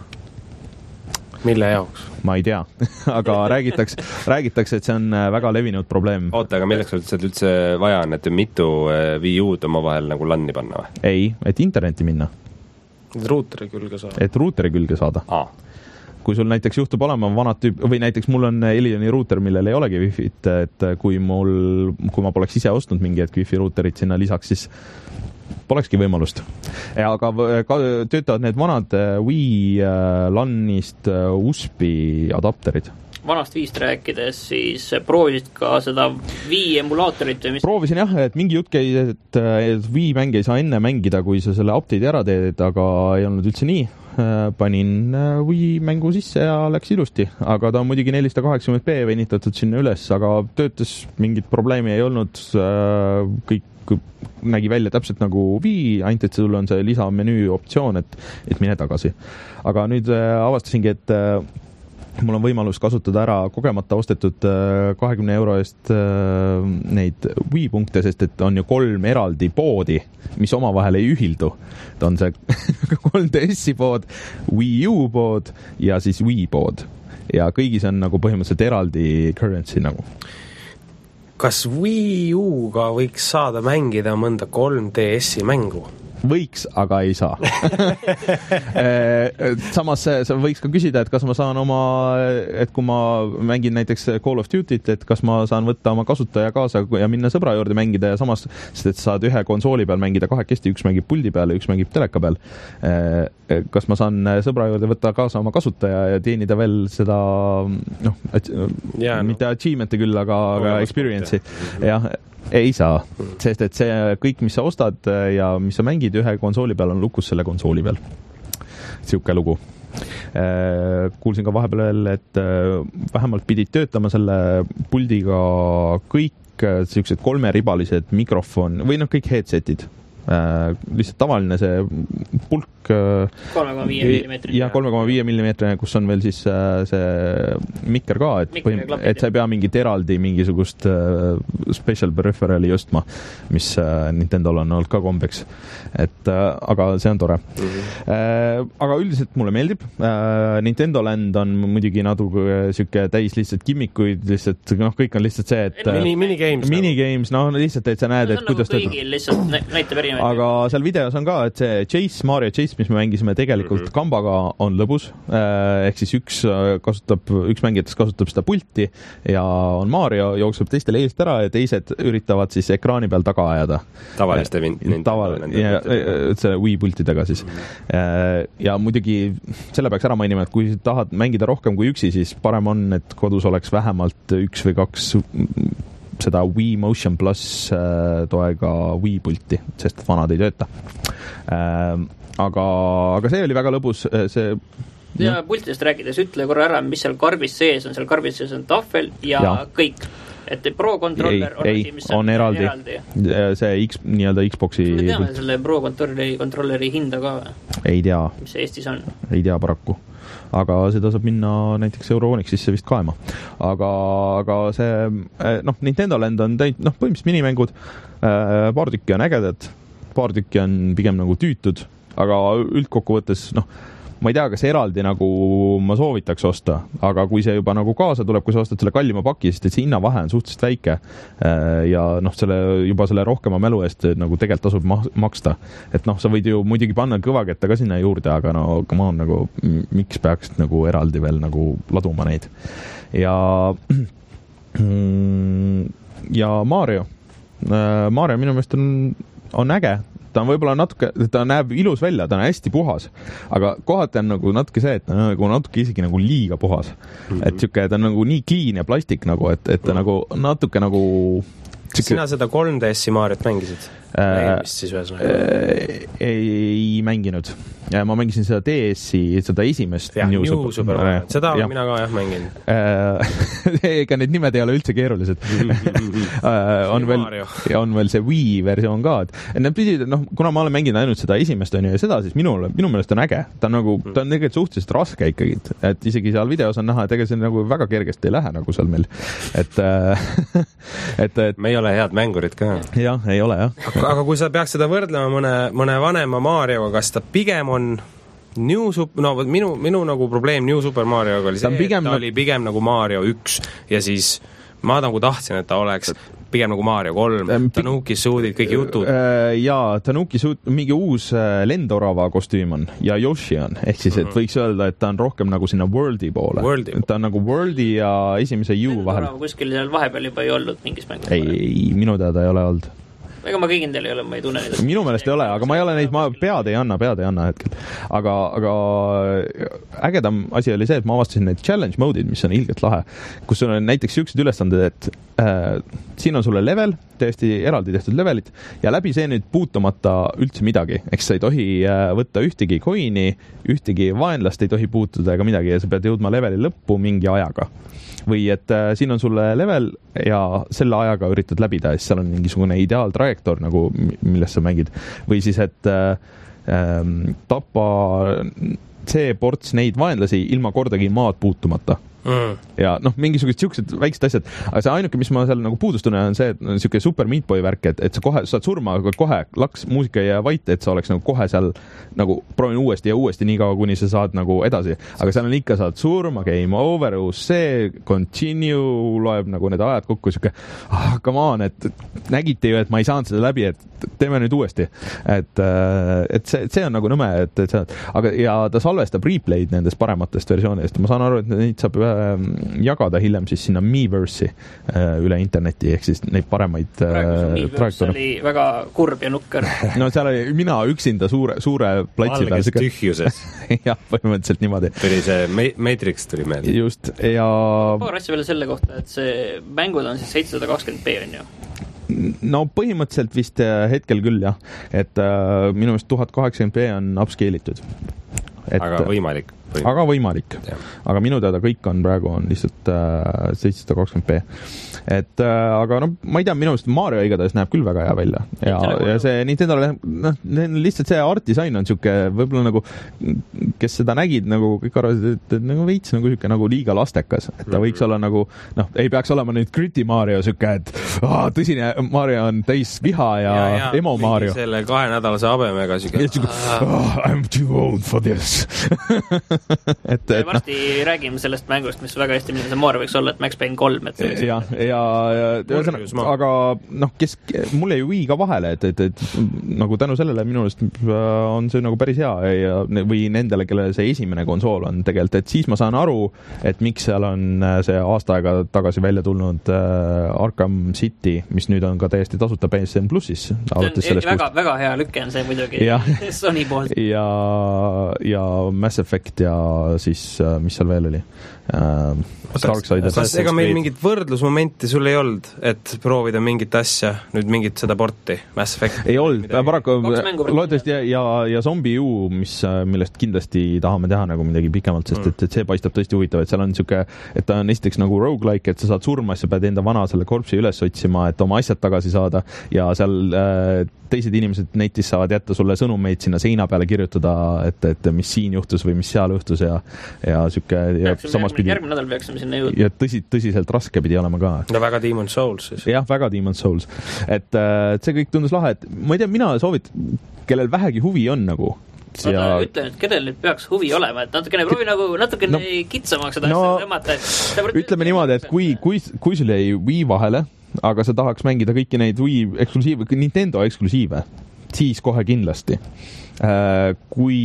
Mille jaoks? Ma ei tea, aga räägitakse, räägitakse, et see on väga levinud probleem. Oota, aga milleks seda üldse vaja on, et mitu Wii U-d oma vahel nagu LAN-i panna või? Ei, et internetti minna. Et ruuteri külge saada. Et ruuteri külge saada. Aa. kui sul näiteks juhtub olema vanad tüüp, või näiteks mul on Elioni ruuter, millel ei olegi Wi-Fit, et kui mul, kui ma poleks ise ostnud mingi hetk Wi-Fi ruuterit sinna lisaks, siis polekski võimalust. Aga töötavad need vanad Wii LANist U S B-i adapterid. Vanast viist rääkides, siis proovisid ka seda Wii emulaatorit või mis? Proovisin jah, et mingi jutt käis, et Wii mänge ei saa enne mängida, kui sa selle update'i ära teed, aga ei olnud üldse nii. Panin Wii mängu sisse ja läks ilusti, aga ta on muidugi nelisada kaheksakümmend p venitatud sinna üles, aga töötas, mingit probleemi ei olnud, kõik nägi välja täpselt nagu Wii, ainult et sul on see lisamenüü optsioon, et, et mine tagasi. Aga nüüd avastasingi, et mul on võimalus kasutada ära kogemata ostetud kahekümne euro eest neid Wii-punkte, sest et on ju kolm eraldi poodi, mis omavahel ei ühildu. Ta on see kolm D S-i pood, Wii U pood ja siis Wii pood. Ja kõigis on nagu põhimõtteliselt eraldi currency nagu. Kas Wii U-ga võiks saada mängida mõnda kolm D S-i mängu? Võiks, aga ei saa. Samas sa võiks ka küsida, et kas ma saan oma, et kui ma mängin näiteks Call of Duty't, et kas ma saan võtta oma kasutaja kaasa ja minna sõbra juurde mängida ja samas, sest et saad ühe konsooli peal mängida kahekesti, üks mängib puldi peal ja üks mängib teleka peal. Kas ma saan sõbra juurde võtta kaasa oma kasutaja ja teenida veel seda, noh, yeah, mitte no. achievement'i küll, aga, aga experience'i. Jah, ei saa, sest et see kõik, mis sa ostad ja mis sa mängid ühe konsooli peal, on lukus selle konsooli peal. Siuke lugu. Kuulsin ka vahepeal veel, et vähemalt pidid töötama selle puldiga kõik siuksed kolmeribalised mikrofon või noh, kõik headsetid. Lihtsalt tavaline see pulk kolme koma viie millimeetrine ja kolme koma viie millimeetrine, kus on veel siis see mikker ka, et, põhim, et sa ei pea mingit eraldi mingisugust special peripherali ostma, mis Nintendo'l on olnud ka kombeks, et aga see on tore. Mm-hmm. Aga üldiselt mulle meeldib. Nintendo Land on muidugi natuke siuke täis lihtsalt kimmikuid, lihtsalt noh, kõik on lihtsalt see, et mini, minigames, minigames, no lihtsalt, et sa näed, et kuidas ta kõigil lihtsalt näitab erinevaid. Aga seal videos on ka, et see Chase, Mario Chase, mis me mängisime tegelikult mm-hmm. kambaga, on lõbus. Ehk siis üks kasutab, üks mängijatest kasutab seda pulti ja on Mario, jookseb teistele eest ära ja teised üritavad siis ekraani peal taga ajada. Tavaliste Taval, ja, see Wii pultidega siis. Mm-hmm. Ja muidugi selle peaks ära mainima, et kui tahad mängida rohkem kui üksi, siis parem on, et kodus oleks vähemalt üks või kaks seda Wii Motion Plus toega Wii pulti, sest vanad ei tööta. Aga, aga see oli väga lõbus. See, ja no. Pultidest rääkides ütle korra ära, mis seal karbis sees on. Seal karbis sees on tahvel ja, ja. kõik. Et Pro-controller on, ei, asi, mis on eraldi. eraldi. See X, nii-öelda Xboxi... Me teame selle Pro-controlleri controlleri hinda ka. Ei tea. Mis see Eestis on? Ei tea paraku. Aga seda saab minna näiteks Euronixisse vist kaema. Aga, aga see, noh, Nintendo Land on teinud, noh, põhimõtteliselt minimängud, paar tükki on ägedad, paar tükki on pigem nagu tüütud, aga üldkokkuvõttes, noh, ma ei tea, kas eraldi nagu ma soovitaks osta, aga kui see juba nagu kaasa tuleb, kui sa ostad selle kallima paki, sest et see hinnavahe on suhteliselt väike ja noh, selle, juba selle rohkema mälu eest nagu tegelikult tasub maksta. Et noh, sa võid ju muidugi panna kõvaketta ka sinna juurde, aga no come on, nagu, miks peaks nagu eraldi veel nagu laduma neid. Ja ja Mario. Mario minu meelest on, on äge. Ta on võib-olla natuke, ta näeb ilus välja, ta on hästi puhas, aga kohati on nagu natuke see, et ta on nagu natuke isegi nagu liiga puhas. Mm-hmm. Et siuke, ta on nagu nii clean ja plastik nagu, et, et ta mm-hmm. nagu natuke nagu... Siuke... Sina seda kolm D S-i Mariot mängisid? Äh, siis äh, ei mänginud. Ja ma mängisin seda D S-i, seda esimest ja, New, New Super Mario. Seda ja. Mina ka jah mängin. Ega need nimed ei ole üldse keerulised. on, veel, on veel see Wii versioon ka. Et need pidid, noh, kuna ma olen mänginud ainult seda esimest on ja seda, siis minul, minu meelest on äge. Ta on nagu, ta on tegelikult suhteliselt raske ikkagi. Et isegi seal videos on näha, et ega see nagu väga kergesti ei lähe nagu seal meil. Et, et, et me ei ole head mängurid ka. Jah, ei ole jah. Aga kui sa peaks seda võrdlema mõne, mõne vanema Marioga, kas ta pigem on New Super, no minu, minu nagu probleem New Super Marioga oli see, ta, pigem, et ta oli pigem nagu Mario üks ja siis ma nagu tahtsin, et ta oleks pigem nagu Mario kolm, Tanuki suudid, kõik jutud. Jaa, Tanuki suud, mingi uus lendorava kostüüm on ja Yoshi on, ehk siis, et võiks öelda, et ta on rohkem nagu sinna Worldi poole. Worldi. Ta on nagu Worldi ja esimese U vahel. Kuskil seal vahepeal juba ei olnud mingis mängus. Ei, ei, minu teada ei ole olnud. ega ma kõigil teil ei ole, ma ei tunne neid. Minu meelest ei ole, aga ma ei ole neid, ma pead ei anna, pead ei anna hetkel. Aga, aga ägedam asi oli see, et ma avastasin need challenge mode'id, mis on ilgelt lahe, kus on näiteks siuksed ülesanded, et äh, siin on sulle level, täiesti eraldi tehtud levelit ja läbi see nüüd puutumata üldse midagi. Eks sa ei tohi äh, võtta ühtegi coin'i, ühtegi vaenlast ei tohi puutuda ega midagi ja sa pead jõudma leveli lõppu mingi ajaga. Või et äh, siin on sulle level ja selle ajaga üritad läbida ja siis seal on mingisugune ideaaltrajektoor, nagu, millest sa mängid. Või siis, et äh, äh, tapa see ports neid vaenlasi ilma kordagi maad puutumata. Mm. Ja noh, mingisugused siuksed väiksed asjad, aga see ainuke, mis ma seal nagu puudus tunnen, on see, et siuke super Meat Boy värk, et, et sa kohe saad surma, aga kohe laks, muusika ja vait, et sa oleks nagu kohe seal nagu proovin uuesti ja uuesti nii kaua, kuni sa saad nagu edasi, aga seal on ikka saad surma, game over, see continue, loeb nagu need ajad kokku, siuke ah, come on, et nägite ju, et ma ei saanud seda läbi, et teeme nüüd uuesti, et, et see, see on nagu nõme, et, et see, aga ja ta salvestab replay'd nendest parematest versioonidest, ma saan aru, et neid saab jagada hiljem siis sinna Miiverse'i üle interneti, ehk siis neid paremaid Miiverse oli väga kurb ja nukker. No seal oli mina üksinda suure, suure platsi peal. Alges tühjuses. jah, põhimõtteliselt niimoodi. Tuli see Matrix tuli meelde. Just, ja... Paar asja veel selle kohta, et see mängud on siis seitsesada kakskümmend p on ju? No põhimõtteliselt vist hetkel küll, jah. Et äh, minu meelest tuhat kaheksakümmend p on upscale'itud. Et, aga võimalik. Võimalik. Aga võimalik. Ja. Aga minu teada kõik on praegu on lihtsalt äh, seitsesada kakskümmend p. Et äh, aga no ma ei tea, minu meelest Mario igatahes näeb küll väga hea välja. Ja, ja see Nintendo noh, lihtsalt see art design on siuke võib-olla nagu kes seda nägid nagu kõik arvasid, et, et nagu veits nagu siuke nagu liiga lastekas, et ta võiks olla nagu noh, ei peaks olema nüüd gritty Mario siuke, et ah, tõsine Mario on täis viha ja, ja, ja emo Mario. Selle kahe nädalase habemega siuke oh, I'm too old for this. et, et varsti no. Räägime sellest mängust, mis väga hästi milline see Mario võiks olla, et Max Payne kolm, et see ja, ja, ja aga noh, kes mul ei Wii ka vahele, et, et, et nagu tänu sellele minu meelest on see nagu päris hea ja, või nendele, kellele see esimene konsool on tegelikult, et siis ma saan aru, et miks seal on see aasta aega tagasi välja tulnud äh, Arkham City, mis nüüd on ka täiesti tasuta P S N Plussis. See on väga, väga hea lükke on see muidugi ja, Sony poolt. Ja, ja Mass Effect ja siis, mis seal veel oli? Uh, kas ega meil mingit võrdlusmomenti sul ei olnud, et proovida mingit asja, nüüd mingit seda porti, Mass Effect? Ei olnud, paraku loodetavasti ja, ja, ja Zombie U, mis, millest kindlasti tahame teha nagu midagi pikemalt, sest et, et see paistab tõesti huvitav, et seal on siuke, et ta on esiteks nagu roguelike, et sa saad surma, siis sa pead enda vana selle korpsi üles otsima, et oma asjad tagasi saada ja seal äh, teised inimesed netis saavad jätta sulle sõnumeid sinna seina peale kirjutada, et, et mis siin juhtus või mis seal juhtus ja, ja siuke ja samas pidi järgmine nädal peaksime sinna jõudma. Ja tõsi, tõsiselt raske pidi olema ka. No väga Demon's Souls siis. Jah, väga Demon's Souls. Et, et see kõik tundus lahe, et ma ei tea, mina soovit, kellel vähegi huvi on nagu ja... no, ütlen, et kellel nüüd peaks huvi olema, et natukene proovi nagu natukene no, kitsamaks seda no, tõmmata, et ütleme niimoodi, et kui, kui, kui sul jäi Wii vahele, aga sa tahaks mängida kõiki neid Wii eksklusiive, Nintendo eksklusiive, siis kohe kindlasti. Kui,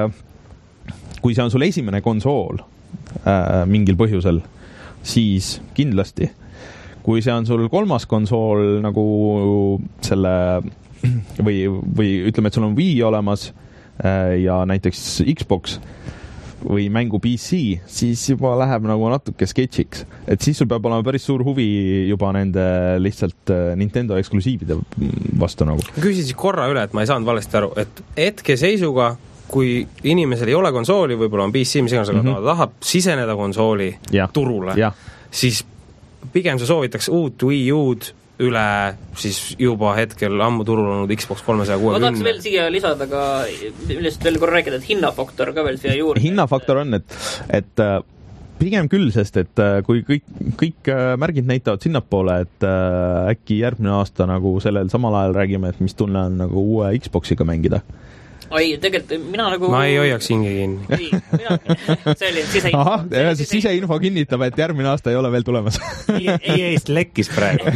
kui see on sul esimene konsool mingil põhjusel, siis kindlasti. Kui see on sul kolmas konsool nagu selle või, või ütleme, et sul on Wii olemas ja näiteks Xbox või mängu P C, siis juba läheb nagu natuke sketšiks. Et siis sul peab olema päris suur huvi juba nende lihtsalt Nintendo eksklusiivide vastu nagu. Küsisin korra üle, et ma ei saanud valesti aru, et hetke seisuga, kui inimesel ei ole konsooli, võib-olla on P C, mis iganes, aga mm-hmm. ta tahab siseneda konsooli ja. Turule, ja. Siis pigem sa soovitaks uut Wii U-d üle siis juba hetkel ammu turul olnud Xbox kolmesaja kuuekümne. Ma tahaks veel siia lisada ka, millest veel korra rääkida, et hinnafaktor ka veel siia juurde. Hinnafaktor on, et, et pigem küll, sest et kui kõik, kõik märgid näitavad sinnapoole, et äkki järgmine aasta nagu sellel samal ajal räägime, et mis tunne on nagu uue Xboxiga mängida. Oi, tegelikult mina nagu... Ma ei hoiaks hinge kinni. Ei, mina... See oli siseinfo. Aha, see siseinfo kinnitab, et järgmine aasta ei ole veel tulemas. ei eest lekkis praegu.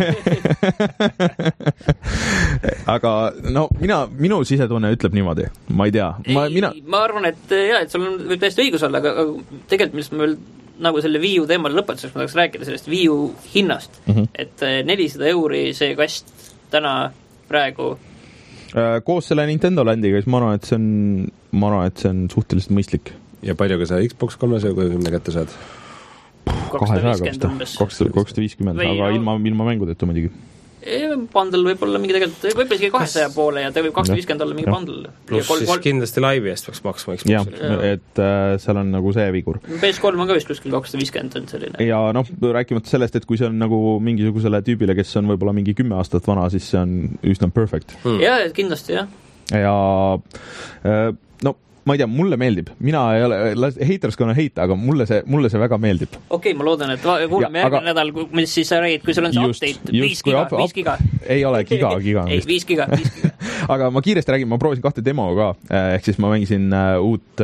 Aga no mina, minu sisetunne ütleb niimoodi. Ma ei tea. Ma, ei, mina... ma arvan, et jah, et sul on võib täiesti õigus olla, aga, aga tegelikult millest ma veel nagu selle Wii U teemal lõpetuseks ma tahaks rääkida sellest Wii U hinnast. Mm-hmm. Et nelisada euri see kast täna praegu koos selle Nintendo Landiga, siis ma arvan, et see on, ma arvan, et see on suhteliselt mõistlik. Ja palju ka sa Xbox kolmesaja kuuekümne kätte saad? kakssada viiskümmend, kakssada viiskümmend, aga no, ilma, ilma mängudeta muidugi. Bundle võib olla mingi tegelikult, võib isegi kahesaja poole ja ta võib kakssada viiskümmend olla mingi bundle. Pluss kol- siis kol- kindlasti laivi eest peaks maksma Xboxile. Jah, et äh, seal on nagu see vigur. P S kolm on ka vist kuskil kakssada viiskümmend on selline. Ja noh, rääkimata sellest, et kui see on nagu mingisugusele tüübile, kes on võib-olla mingi kümme aastat vana, siis see on üsna perfect. Hmm. Jah, kindlasti jah. Ja äh, no ma ei tea, mulle meeldib. Mina ei ole, haters gonna hate, aga mulle see, mulle see väga meeldib. Okei, okay, ma loodan, et kuuleme järgmine aga... nädal, mis siis sa räägid, kui sul on see just, update, viis giga, viis giga. Ei ole giga, giga. ei, viis giga, viis giga. Aga ma kiiresti räägin, ma proovisin kahte demo ka, ehk siis ma mängisin uut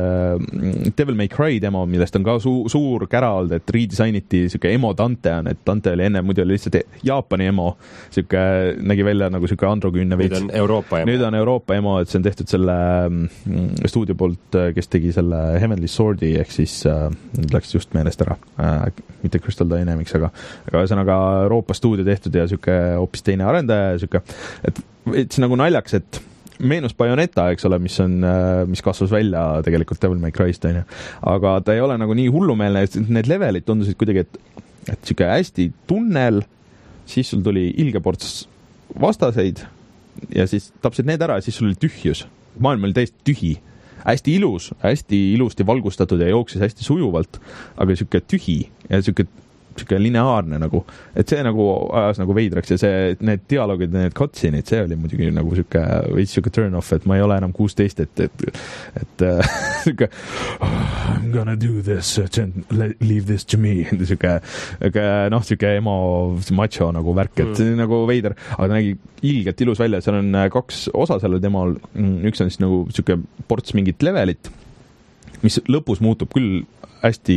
äh, Devil May Cry demo, millest on ka su- suur kära olnud, et redesigniti siuke emo Dante on, et Dante oli enne, muidu oli lihtsalt Jaapani emo, siuke nägi välja nagu siuke androküünne veits. Nüüd on Euroopa emo. Nüüd on Euroopa emo, et see on tehtud selle mm, stuudio poolt, kes tegi selle Heavenly Swordi, ehk siis äh, läks just meelest ära, äh, mitte Crystal Dynamics, aga aga ühesõnaga Euroopa stuudio tehtud ja siuke hoopis teine arendaja ja siuke, et, et see nagu naljaks, et meenus Bayonetta, eks ole, mis on, mis kasvas välja tegelikult Devil May Cry'st, on ju. Aga ta ei ole nagu nii hullumeelne, et need levelid tundusid kuidagi, et, et siuke hästi tunnel, siis sul tuli ilgeports vastaseid ja siis tapsid need ära ja siis sul oli tühjus. Maailm oli täiesti tühi. Hästi ilus, hästi ilusti valgustatud ja jooksis hästi sujuvalt, aga siuke tühi ja siuke, siuke lineaarne nagu, et see nagu ajas nagu veidraks ja see, need dialoogid, need cutscene'id, see oli muidugi nagu siuke, veits siuke turn off, et ma ei ole enam kuusteist, et, et, et äh, siuke oh, I'm gonna do this, leave this to me, siuke, noh, siuke emo macho nagu värk, et see mm. nagu veider, aga ta nägi ilgelt ilus välja, seal on kaks osa sellel temal, üks on siis nagu siuke ports mingit levelit, mis lõpus muutub küll hästi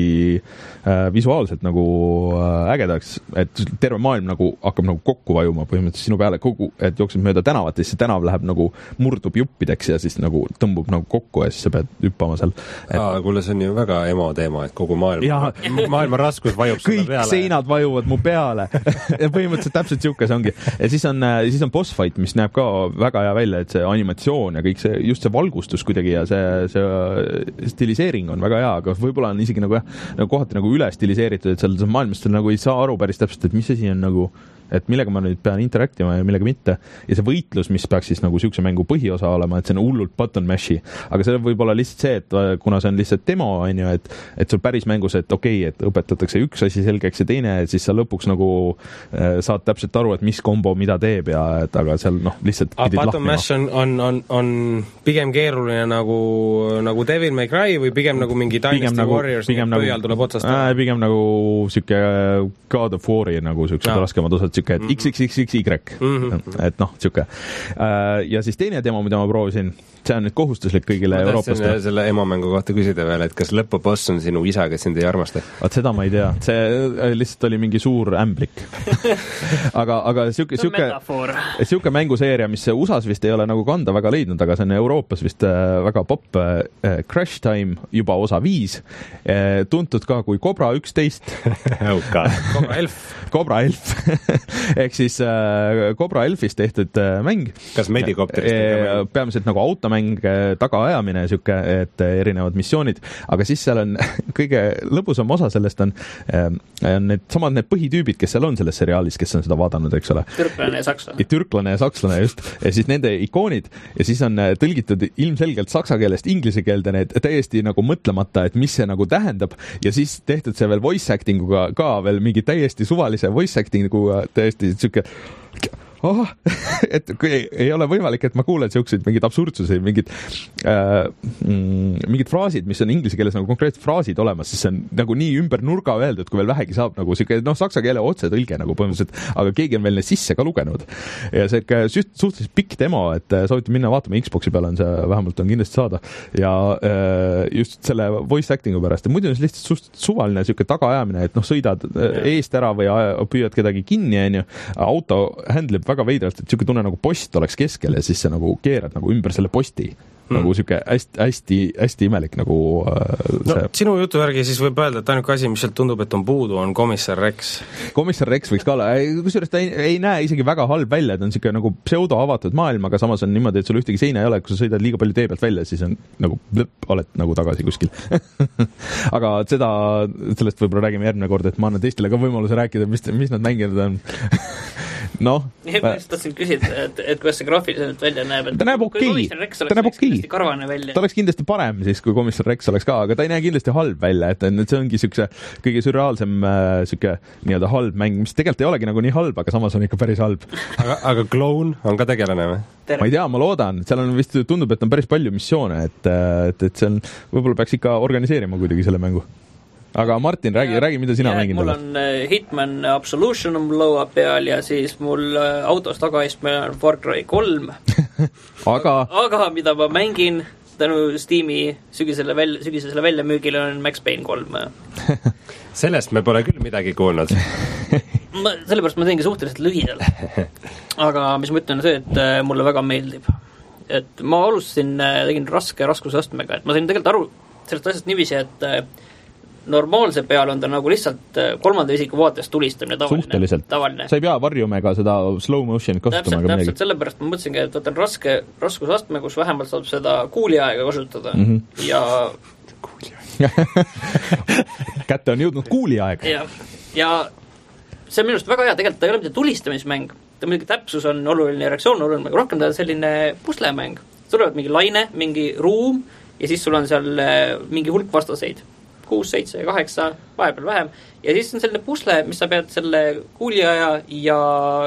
äh, visuaalselt nagu äh, ägedaks, et terve maailm nagu hakkab nagu kokku vajuma põhimõtteliselt sinu peale kogu, et jookseb mööda tänavat ja siis tänav läheb nagu murdub juppideks ja siis nagu tõmbub nagu kokku ja siis sa pead hüppama seal. Et... Aa, kuule, see on ju väga emo teema, et kogu maailm, ja... maailma raskus vajub sulle peale. Kõik seinad vajuvad mu peale ja põhimõtteliselt täpselt siuke see ongi. Ja siis on, siis on boss fight, mis näeb ka väga hea välja, et see animatsioon ja kõik see, just see valgustus kuidagi ja see, see stiliseering on väga hea, aga võib-olla on isegi nagu, nagu kohati nagu üle stiliseeritud, et seal maailmas nagu ei saa aru päris täpselt, et mis asi on nagu, et millega ma nüüd pean interaktima ja millega mitte. Ja see võitlus, mis peaks siis nagu siukse mängu põhiosa olema, et see on hullult button mashi, aga see võib olla lihtsalt see, et kuna see on lihtsalt demo, on ju, et, et sul päris mängus, et okei, okay, et õpetatakse üks asi selgeks ja teine, et siis sa lõpuks nagu äh, saad täpselt aru, et mis kombo mida teeb ja et aga seal noh, lihtsalt pidid lahmima. Button mash on, on, on, on pigem keeruline nagu, nagu Devil May Cry või pigem nagu mingi Dynasty nagu, Warriors, nii et pöial tuleb otsast? Äh, pigem nagu siuke God of War'i nagu siuksed no. raskemad osad, siuke, et X X X X Y, mm-hmm. et noh, siuke. Ja siis teine demo, mida ma proovisin, see on nüüd kohustuslik kõigile Euroopast. Ma selle emamängu kohta küsida veel, et kas lõpuboss on sinu isa, kes sind ei armasta? Vaat seda ma ei tea, see lihtsalt oli mingi suur ämblik. aga, aga siuke, siuke, siuke mänguseeria, mis U S A-s vist ei ole nagu kanda väga leidnud, aga see on Euroopas vist väga pop, Crash Time, juba osa viis, tuntud ka kui Cobra üksteist. Cobra Elf. Cobra Elf. ehk siis äh, Cobra Elfist tehtud äh, mäng. Kas medikopterist? E, peamiselt nagu automäng, tagaajamine, siuke, et erinevad missioonid, aga siis seal on kõige lõbusam osa sellest on, on need samad need põhitüübid, kes seal on selles seriaalis, kes on seda vaadanud, eks ole. Türklane ja sakslane. Türklane ja sakslane, just. Ja siis nende ikoonid ja siis on tõlgitud ilmselgelt saksa keelest inglise keelde need täiesti nagu mõtlemata, et mis see nagu tähendab ja siis tehtud see veel voice acting uga ka veel mingi täiesti suvalise voice acting uga täiesti siuke oh, et kui ei, ei ole võimalik, et ma kuulen siukseid mingid absurdsusi, mingid äh, mm, mingid fraasid, mis on inglise keeles nagu konkreetsed fraasid olemas, siis see on nagu nii ümber nurga öeldud, kui veel vähegi saab nagu siuke, noh, saksa keele otsetõlge nagu põhimõtteliselt, aga keegi on veel need sisse ka lugenud. Ja see suhteliselt pikk demo, et soovitan minna vaatama, Xboxi peal on see, vähemalt on kindlasti saada. Ja äh, just selle voice actingu pärast. Ja muidu on see lihtsalt suhteliselt suvaline siuke tagaajamine, et noh, sõidad eest ära või püüad kedagi kinni, on ju. Auto handleb väga veidralt, et siuke tunne nagu post oleks keskel ja siis see nagu keerad nagu ümber selle posti. Mm. Nagu siuke hästi, hästi, hästi imelik nagu äh, see... No, sinu jutu järgi siis võib öelda, et ainuke asi, mis sealt tundub, et on puudu, on Komissar Rex. Komissar Rex võiks ka olla. Kusjuures ta ei, ei näe isegi väga halb välja, ta on siuke nagu pseudo avatud maailm, aga samas on niimoodi, et sul ühtegi seina ei ole, kui sa sõidad liiga palju tee pealt välja, siis on nagu lõpp, oled nagu tagasi kuskil. Aga seda, sellest võib-olla räägime järgmine kord, et ma annan teistele ka võimaluse rääkida, mis, mis nad mänginud on. Noh. Ma just tahtsin küsida, et, et kuidas see graafiliselt välja näeb. Ta näeb okei. Ta näeb okei. Ta oleks kindlasti parem siis, kui Komissar Rex oleks ka, aga ta ei näe kindlasti halb välja, et see ongi siukse kõige sürreaalsem siuke nii-öelda halb mäng, mis tegelikult ei olegi nagu nii halb, aga samas on ikka päris halb. Aga, aga Clone on ka tegelane või? Ma ei tea, ma loodan. Seal on vist tundub, et on päris palju missioone, et, et, et see on, võib-olla peaks ikka organiseerima kuidagi selle mängu. Aga Martin, räägi, ja, räägi, mida sina ja, mängid. Mul on Hitman Absolution on blow up peal ja siis mul autos tagaistmel on Far Cry kolm. aga... aga mida ma mängin tänu Steam'i sügisele, välja, sügisele väljamüügile on Max Payne kolm. Sellest me pole küll midagi kuulnud. ma, sellepärast ma teengi suhteliselt lühidalt. Aga mis ma ütlen see, et mulle väga meeldib. Et ma alustasin, tegin raske raskusastmega, et ma sain tegelikult aru sellest asjast niiviisi, et normaalse peal on ta nagu lihtsalt kolmanda isiku vaatest tulistamine tavaline. Suhteliselt. Tavaline. Sa ei pea varjumega seda slow motionit kasutama. Täpselt, täpselt sellepärast ma mõtlesingi, et võtan raske raskusastme, kus vähemalt saab seda kuuliaega kasutada. Mm-hmm. Ja kätte on jõudnud kuuliaeg. Ja, ja see on minu arust väga hea, tegelikult ta ei ole mitte tulistamismäng. Ta muidugi täpsus on oluline, reaktsioon on oluline, aga rohkem ta on selline puslemäng. Tulevad mingi laine, mingi ruum ja siis sul on seal mingi hulk vastaseid. kuus, seitse, kaheksa, vahepeal vähem. Ja siis on selline pusle, mis sa pead selle kuuliaja ja,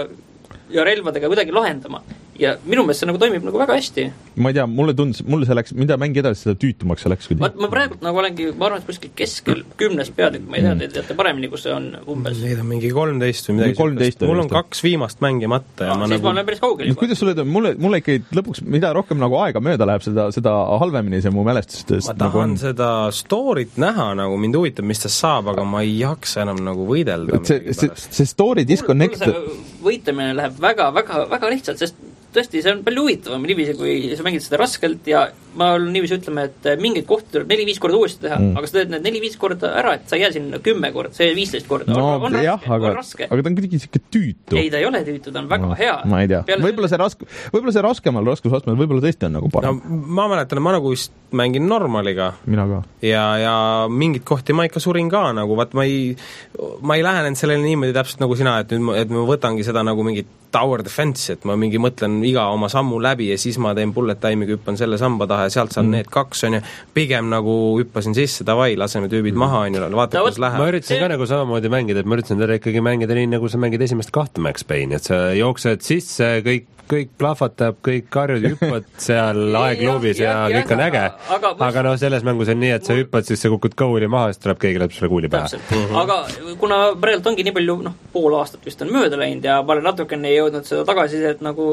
ja relvadega kuidagi lahendama. Ja minu meelest see nagu toimib nagu väga hästi. Ma ei tea, mulle tundus, mulle see läks, mida mängi edasi, seda tüütumaks see läks. Ma, ma praegult nagu olengi, ma arvan, et kuskil keskel kümnes peatükk, ma ei tea, te teate paremini, kus see on umbes. Neid on mingi kolmteist või midagi. kolmteist mul on kaks viimast mängimata. Ja no, ma siis nagu... ma olen päris kaugel juba. Kuidas sulle, mulle, mulle ikka lõpuks, mida rohkem nagu aega mööda läheb, seda, seda halvemini see mu mälestust. Ma tahan nagu seda storyt näha, nagu mind huvitab, mis ta saab, aga ma ei jaksa enam nagu võidelda. See, see, see story disconnect... Võitlemine läheb väga, väga, väga lihtsalt, sest tõesti, see on palju huvitavam niiviisi, kui sa mängid seda raskelt ja ma olen niiviisi ütlema, et mingeid kohti tuleb neli-viis korda uuesti teha, mm. aga sa teed need neli-viis korda ära, et sa jää sinna kümme korda, see viisteist korda. No, on, on jah, raske, aga, on raske. Aga ta on kuidagi siuke tüütu. Ei, ta ei ole tüütu, ta on väga no, hea. Ma ei tea. Võib-olla see, rask, võib-olla see raskemal raskusastmel võib-olla tõesti on nagu parem. No, ma mäletan, ma nagu vist mängin normaliga. Mina ka. Ja, ja mingid kohti ma ikka surin ka, nagu vaat ma ei, ma ei lähenenud sellele niimoodi täpselt nagu sina, et, nüüd, et ma võtangi seda nagu mingit tower defense, et ma mingi mõtlen iga oma sammu läbi ja siis ma teen bullet time'iga, hüppan selle samba taha ja sealt saan mm. need kaks on ja pigem nagu hüppasin sisse, davai, laseme tüübid mm. maha, on ju, vaata, kus läheb. Ma üritasin ka nagu samamoodi mängida, et ma üritasin teda ikkagi mängida nii, nagu sa mängid esimest kahte Max Payne, et sa jooksed sisse, kõik kõik plahvatab, kõik karjud hüppad seal aegluubis ja, ja, ja kõik on äge. Aga, aga no selles mängus on nii, et sa hüppad, siis sa kukud kuuli maha, siis tuleb keegi lõpp selle kuuli pähe. Mm-hmm. Aga kuna praegult ongi nii palju, noh, pool aastat vist on mööda läinud ja ma olen natukene jõudnud seda tagasisidet nagu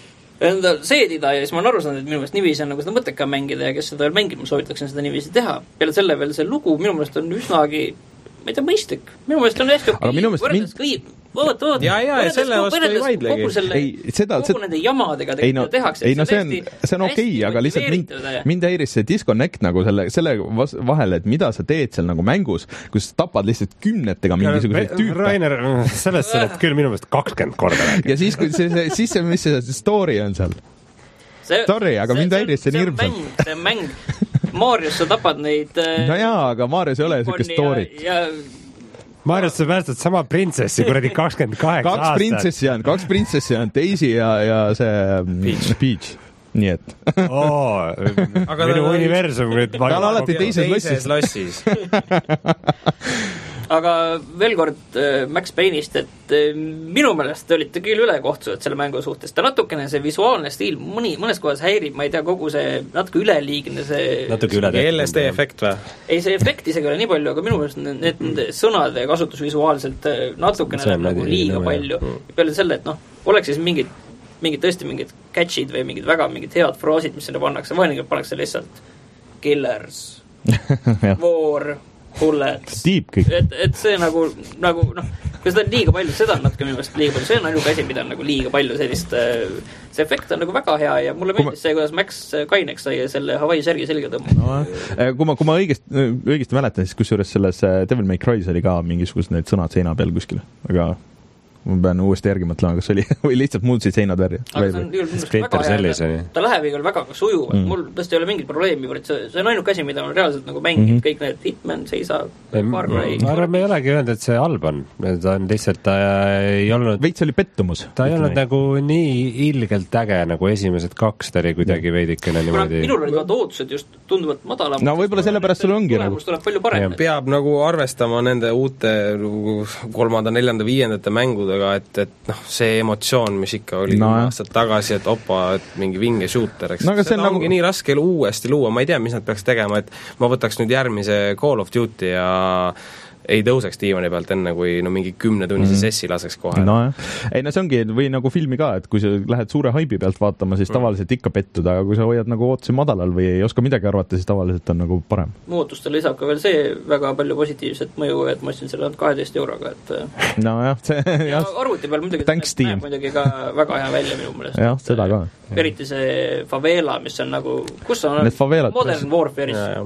enda seedida ja siis ma olen aru saanud, et minu meelest niiviisi on nagu seda mõtteka mängida ja kes seda veel mängib, ma soovitaksin seda niiviisi teha. Peale selle veel see lugu minu meelest on üsnagi, ma ei tea, mõistlik. Minu meelest on hästi okei. Võrdes kõik Oot, oot, ja, ja, ja selle vastu ei vaidlegi. Kogu, selle, ei, seda, kogu nende jamadega ei, no, tehakse. Ei, no see on, see on okei, aga lihtsalt mind, mind häiris see disconnect nagu selle, selle vahele, et mida sa teed seal nagu mängus, kus tapad lihtsalt kümnetega mingisuguseid tüüpe. Rainer, sellest sa oled küll minu meelest kakskümmend korda. Ja siis, kui see, see, siis see, mis see story on seal? See, Sorry, aga see, mind häiris see nirmsam. See on mäng. Marius, sa tapad neid... No jaa, aga Marius ei ole siuke storyt. Ja, ja Marius, sa päästad sama printsessi, kuradi kakskümmend kaheksa kaks aastat. Printsessi on, kaks printsessi on, Daisy ja, ja see Peach. Peach. Nii et. Oo, minu universum nüüd. Ta on alati teises lossis. lossis. aga veel kord Max Payne'ist, et minu meelest te olite küll ülekohtused selle mängu suhtes, ta natukene see visuaalne stiil mõni, mõnes kohas häirib, ma ei tea, kogu see natuke üleliigne see natuke üle L S D efekt või? Ei, see efekt isegi ei ole nii palju, aga minu meelest need, need sõnade kasutus visuaalselt natukene läheb nagu liiga palju ja peale selle, et noh, oleks siis mingid mingid tõesti mingid catch'id või mingid väga mingid head fraasid, mis sinna pannakse, vahenigi pannakse lihtsalt killers, war, bullets, et, et see nagu, nagu noh, kui seda on liiga palju, seda on natuke minu meelest liiga palju, see on ainuke asi, mida on nagu liiga palju sellist, see efekt on nagu väga hea ja mulle meeldis see, kuidas Max kaineks sai selle Hawaii särgi selga tõmba. No, kui ma, kui ma õigest, õigesti mäletan, siis kusjuures selles Devil May Cry's oli ka mingisugused need sõnad seina peal kuskil, aga ma pean uuesti järgi mõtlema, kas oli või lihtsalt muutsid seinad värja. Aga see on küll väga hea, ta läheb igal väga sujuv, mm. mul tõesti ei ole mingit probleemi, see, see on ainuke asi, mida on reaalselt nagu mängid, mm -hmm. kõik need Hitman, Seisa, Far Cry. Ma arvan, me ei olegi öelnud, et see halb on, ta on lihtsalt, ta ei olnud veits oli pettumus. Ta ei olnud nagu nii ilgelt äge, nagu esimesed kaks, ta oli kuidagi veidikene niimoodi. Minul olid vaat ootused just tunduvalt madalam. No võib-olla sellepärast sul ongi nagu. Tuleb palju parem. Peab nagu arvestama nende uute kolmanda, neljanda, viiendate mängude et, et noh, see emotsioon, mis ikka oli no, aastad tagasi, et opa, et mingi vinge shooter, eks no, seda nagu... ongi nii raske uuesti luua, ma ei tea, mis nad peaks tegema, et ma võtaks nüüd järgmise Call of Duty ja ei tõuseks diivani pealt enne, kui no mingi kümnetunnise mm. sessi laseks kohe. No, ei, no see ongi, või nagu filmi ka, et kui sa lähed suure haibi pealt vaatama, siis tavaliselt ikka pettud, aga kui sa hoiad nagu ootusi madalal või ei oska midagi arvata, siis tavaliselt on nagu parem. Muutustele lisab ka veel see väga palju positiivset mõju, et ma ostsin selle kaheteist euroga, et no jah, see ja arvuti peal muidugi näeb muidugi ka väga hea välja minu meelest. jah, seda ka. Eriti see favela, mis on nagu, kus on Modern Warfare'is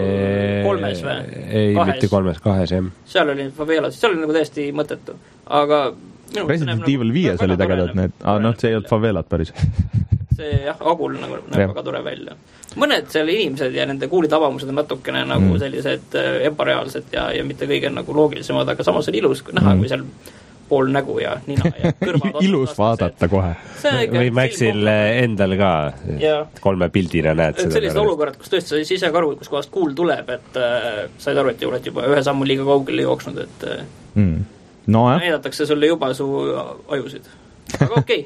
kolmes või? Ei, mitte kolmes, kahes, jah. Seal oli faveelad, seal oli nagu täiesti mõttetu, aga Resident Evil viies oli tegelikult need, ah, noh, see ei olnud faveelad päris. see jah, agul nagu näeb väga tore välja. Mõned seal inimesed ja nende kuulitabamused on natukene nagu mm. sellised ebareaalsed ja, ja mitte kõige nagu loogilisemad, aga samas on ilus näha mm., kui seal pool nägu ja nina ja kõrvad ilus vaadata kohe. Või Maxil endal ka ja. kolme pildina näed seda. Sellist olukorrad, kus tõesti sa ei ise aru, kus kohast kuul tuleb, et äh, said aru, et oled juba ühe sammu liiga kaugele jooksnud, et äh, mm. no, näidatakse sulle juba su ajusid. Aga okei.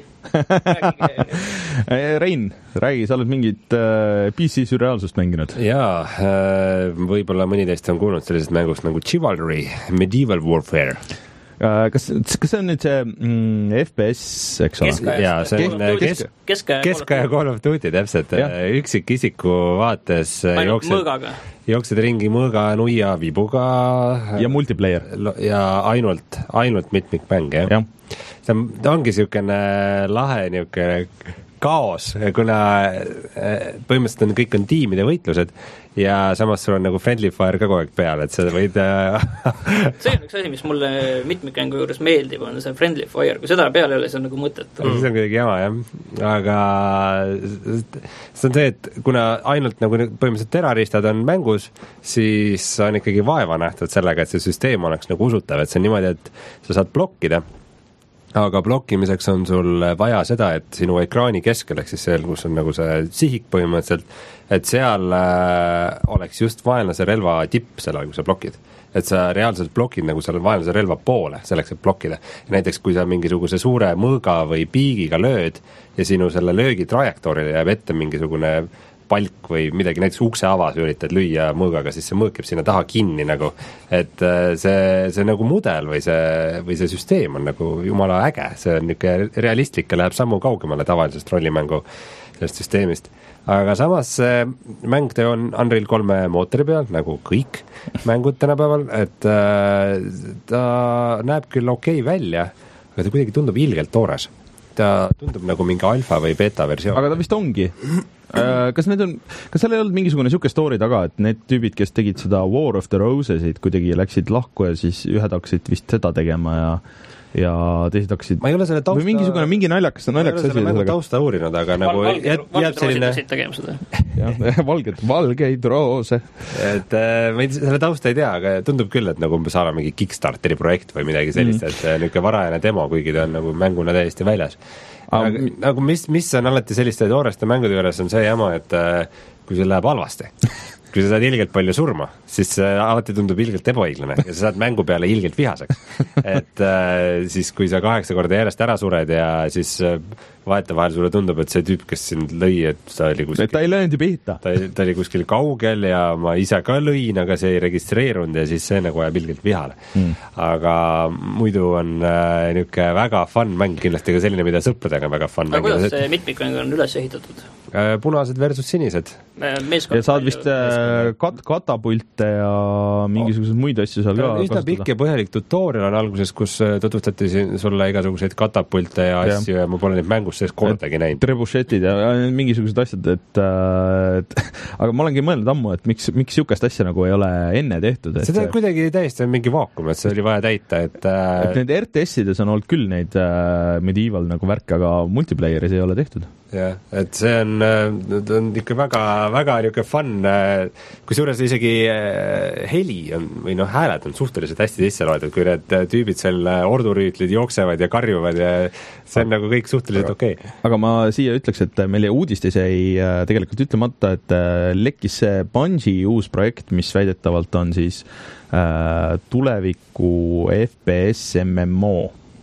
Okay. Rein, räägi, sa oled mingit äh, P C sürreaalsust mänginud? Jaa, äh, võib-olla mõni teist on kuulnud sellisest mängust nagu Chivalry, Medieval Warfare. Kas, kas see on nüüd see mm, F P S, eks ole? Keskaja. Jaa, see on kesk, keskaja, keskaja Call of Duty, täpselt. Üksikisiku vaates jooksed, jooksed ringi mõõga, nuia, vibuga. Ja multiplayer. Ja ainult, ainult mitmikmäng, jah. Ja. See on, ongi niisugune lahe niisugune kaos, kuna põhimõtteliselt on, kõik on tiimide võitlused ja samas sul on nagu friendly fire ka kogu aeg peal, et sa võid see on üks asi, mis mulle mitmikmängu juures meeldib, on see friendly fire, kui seda peal ei ole, see on nagu mõtet. Mm. See on kuidagi jama, jah. Aga see on see, et kuna ainult nagu põhimõtteliselt teraristad on mängus, siis on ikkagi vaeva nähtud sellega, et see süsteem oleks nagu usutav, et see on niimoodi, et sa saad blokkida, aga blokkimiseks on sul vaja seda, et sinu ekraani keskel, ehk siis seal, kus on nagu see sihik põhimõtteliselt, et seal äh, oleks just vaenlase relva tipp selle, kui sa blokid. Et sa reaalselt blokid nagu seal vaenlase relva poole, selleks, et blokkida. Ja näiteks, kui sa mingisuguse suure mõõga või piigiga lööd ja sinu selle löögi trajektoorile jääb ette mingisugune palk või midagi, näiteks ukse avas üritad lüüa mõõgaga, siis see mõõkib sinna taha kinni nagu, et see, see nagu mudel või see, või see süsteem on nagu jumala äge, see on niisugune realistlik ja läheb sammu kaugemale tavalisest rollimängu sellest süsteemist. Aga samas mäng on Unreal kolme mootori peal, nagu kõik mängud tänapäeval, et ta näeb küll okei välja, aga ta kuidagi tundub ilgelt toores. Ta tundub nagu mingi alfa või beta versioon. Aga ta vist ongi. Kas need on, kas seal ei olnud mingisugune siuke story taga, et need tüübid, kes tegid seda War of the Rosesid, kuidagi läksid lahku ja siis ühed hakkasid vist seda tegema ja ja teised hakkasid ma ei ole selle tausta või mingisugune mingi naljakas naljakas asi selle tausta uurinud, aga nagu Val, jääb, jääb selline jah, valged, valgeid roose et äh, ma ei, selle tausta ei tea, aga tundub küll, et nagu umbes ala mingi Kickstarteri projekt või midagi sellist mm., et niisugune varajane demo, kuigi ta on nagu mänguna täiesti väljas. Aga, um, nagu mis, mis on alati selliste tooreste mängude juures on see jama, et äh, kui see läheb halvasti kui sa saad ilgelt palju surma, siis alati tundub ilgelt ebaõiglane ja sa saad mängu peale ilgelt vihaseks. Et äh, siis, kui sa kaheksa korda järjest ära sured ja siis äh, vahetevahel sulle tundub, et see tüüp, kes sind lõi, et ta oli kuskil... ta ei löönud ju pihta. Ta, ta oli kuskil kaugel ja ma ise ka lõin, aga see ei registreerunud ja siis see nagu ajab ilgelt vihale. Mm. Aga muidu on äh, niisugune väga fun mäng, kindlasti ka selline, mida sõpradega on väga fun aga mäng. Aga kuidas see mitmikmäng on üles ehitatud? Äh, punased versus sinised. Ja saad vist kat- katapulte ja mingisuguseid muid asju seal ka üsna pikk ja põhjalik tutorial on alguses, kus tutvustati sulle igasuguseid katapulte ja asju ja, ja ma pole neid mängus sees kordagi näinud. Trebuchetid ja mingisugused asjad, et, et aga ma olengi mõelnud ammu, et miks, miks niisugust asja nagu ei ole enne tehtud. Et seda on kuidagi täiesti mingi vaakum, et see oli vaja täita. Et, et need R T S-ides on olnud küll neid äh, medieval nagu värk, aga multiplayeris ei ole tehtud. Jah, et see on, on ikka väga, väga niisugune fun, kusjuures isegi heli on, või noh, hääled on suhteliselt hästi sisse loetud, kui need tüübid seal ordurüütlid jooksevad ja karjuvad ja see on nagu kõik suhteliselt okei. Okay. Aga ma siia ütleks, et meil uudistes jäi tegelikult ütlemata, et lekkis see Bungie uus projekt, mis väidetavalt on siis äh, tuleviku F P S M M O,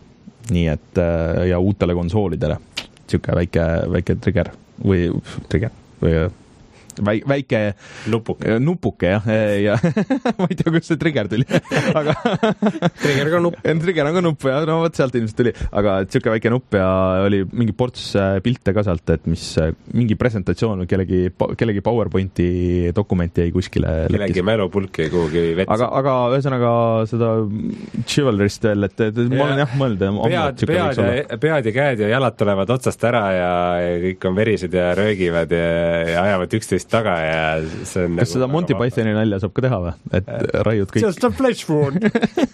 nii et äh, ja uutele konsoolidele. Siuke väike, väike trigger või trigger või väike, väike nupuke, nupuke jah, ja ma ei tea, kus see trigger tuli, aga trigger ka nupp. Trigger on ka nupp ja no vot sealt ilmselt tuli, aga siuke väike nupp ja oli mingi ports pilte ka sealt, et mis mingi presentatsioon või kellegi, kellegi PowerPointi dokumenti jäi kuskile. Kellegi mälupulk jäi kuhugi vetsi. Aga, aga ühesõnaga seda Chivalryst veel, et, et ma olen jah mõelda. Pead, pead, ja, pead ja käed ja jalad tulevad otsast ära ja, ja kõik on verised ja röögivad ja, ja ajavad üksteist taga ja see on kas nagu seda Monty Pythoni nalja saab ka teha või? Et raiud kõik just a flesh wound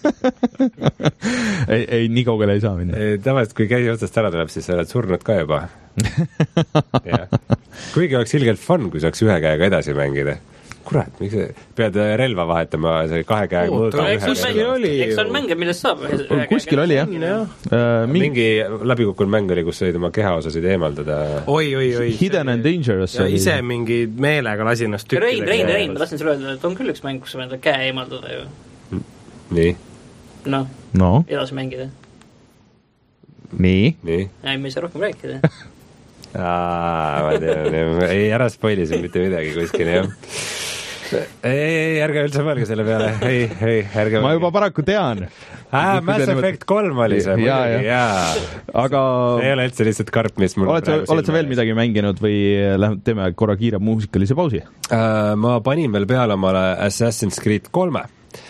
ei, ei, nii kaugele ei saa minna. Tavaliselt, kui käsi otsast ära tuleb, siis sa oled surnud ka juba kuigi oleks ilgelt fun, kui saaks ühe käega edasi mängida. Kurat, miks see pead relva vahetama, see kahe käega mõõga ühe käega. Eks on mänge, millest saab ühe kuskil oli jah ja. uh, mingi läbikukkunud mäng oli, kus sõid oma kehaosasid eemaldada. Oi, oi, oi Hidden and Dangerous ja ise mingi meelega lasin ennast tükkidega. Rein, Rein, Rein, ma tahtsin sulle öelda, et on küll üks mäng, kus sa võid käe eemaldada ju. Nii no, no. edasi mängida. Nii? Nii. Ja ei saa rohkem rääkida Aa, ma tean, ei ära spoili siin mitte midagi kuskil, jah. Ei, ei, ärge üldse mõelge selle peale, ei, ei, ärge ma juba paraku tean. Aa, Mass Effect kolm oli see, muidugi, jaa. Aga ei ole üldse lihtsalt karp, mis mul oled sa, oled sa veel midagi mänginud või lähme, teeme korra kiire muusikalise pausi? Uh, ma panin veel peale omale Assassin's Creed kolme.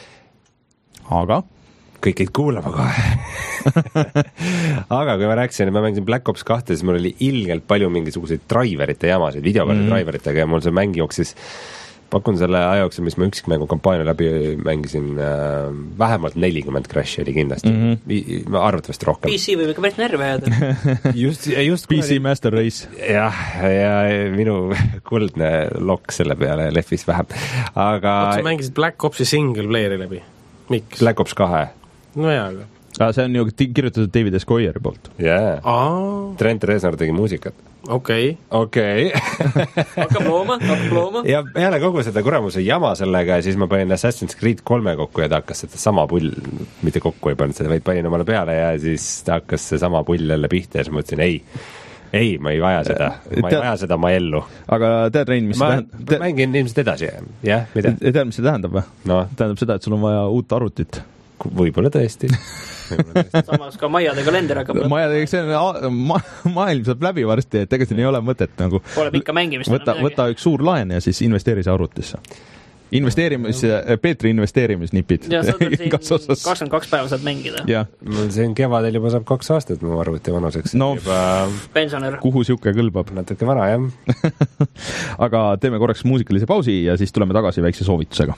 Aga? Kõik jäid kuulama kohe aga kui ma rääkisin, et ma mängisin Black Ops kahte, siis mul oli ilgelt palju mingisuguseid driverite jamasid, videokaardi mm. driveritega ja mul see mäng jooksis, pakun selle aja jooksul, mis ma üksikmängu kampaania läbi mängisin, äh, vähemalt nelikümmend crash'i oli kindlasti mm. -hmm. arvatavasti rohkem. P C võib ikka päris närve jääda just, just P C oli... Master Race. jah, ja minu kuldne lokk selle peale lehvis vähem, aga sa mängisid Black Opsi single player'i läbi? Miks? Black Ops kahe no jaa, aga ah, see on ju kirjutatud David Escoyeri poolt. jaa yeah. Trent Reznor tegi muusikat. okei okay. hakkab looma, hakkab looma ja peale kogu seda kuramuse jama sellega ja siis ma panin Assassin's Creed kolme kokku ja ta hakkas seda sama pull, mitte kokku ei pannud seda, vaid panin omale peale ja siis ta hakkas see sama pull jälle pihta ja siis ma ütlesin ei ei, ma ei vaja seda, ma ei Te... vaja seda, ma ellu. Aga tead, Rein, mis ma tähendab? Te... mängin ilmselt edasi, jah, mida? Tead, mis see tähendab või? No. Tähendab seda, et sul on vaja uut arvutit. Võib-olla tõesti. Võib-olla tõesti. Samas ka Maiade kalender hakkab Maiade, see on ma, maailm saab läbi varsti, et ega siin ei ole mõtet nagu pole pikka mängimist võta, võta üks suur laen ja siis investeeri see arvutisse. Investeerimis, Peetri investeerimisnipid. Ja saad siin kakskümmend kaks päeva saad mängida. Ja. Mul siin kevadel juba saab kaks aastat mu arvuti vanuseks. No, juba pensionär. Kuhu siuke kõlbab? Natuke vana, jah. Aga teeme korraks muusikalise pausi ja siis tuleme tagasi väikse soovitusega.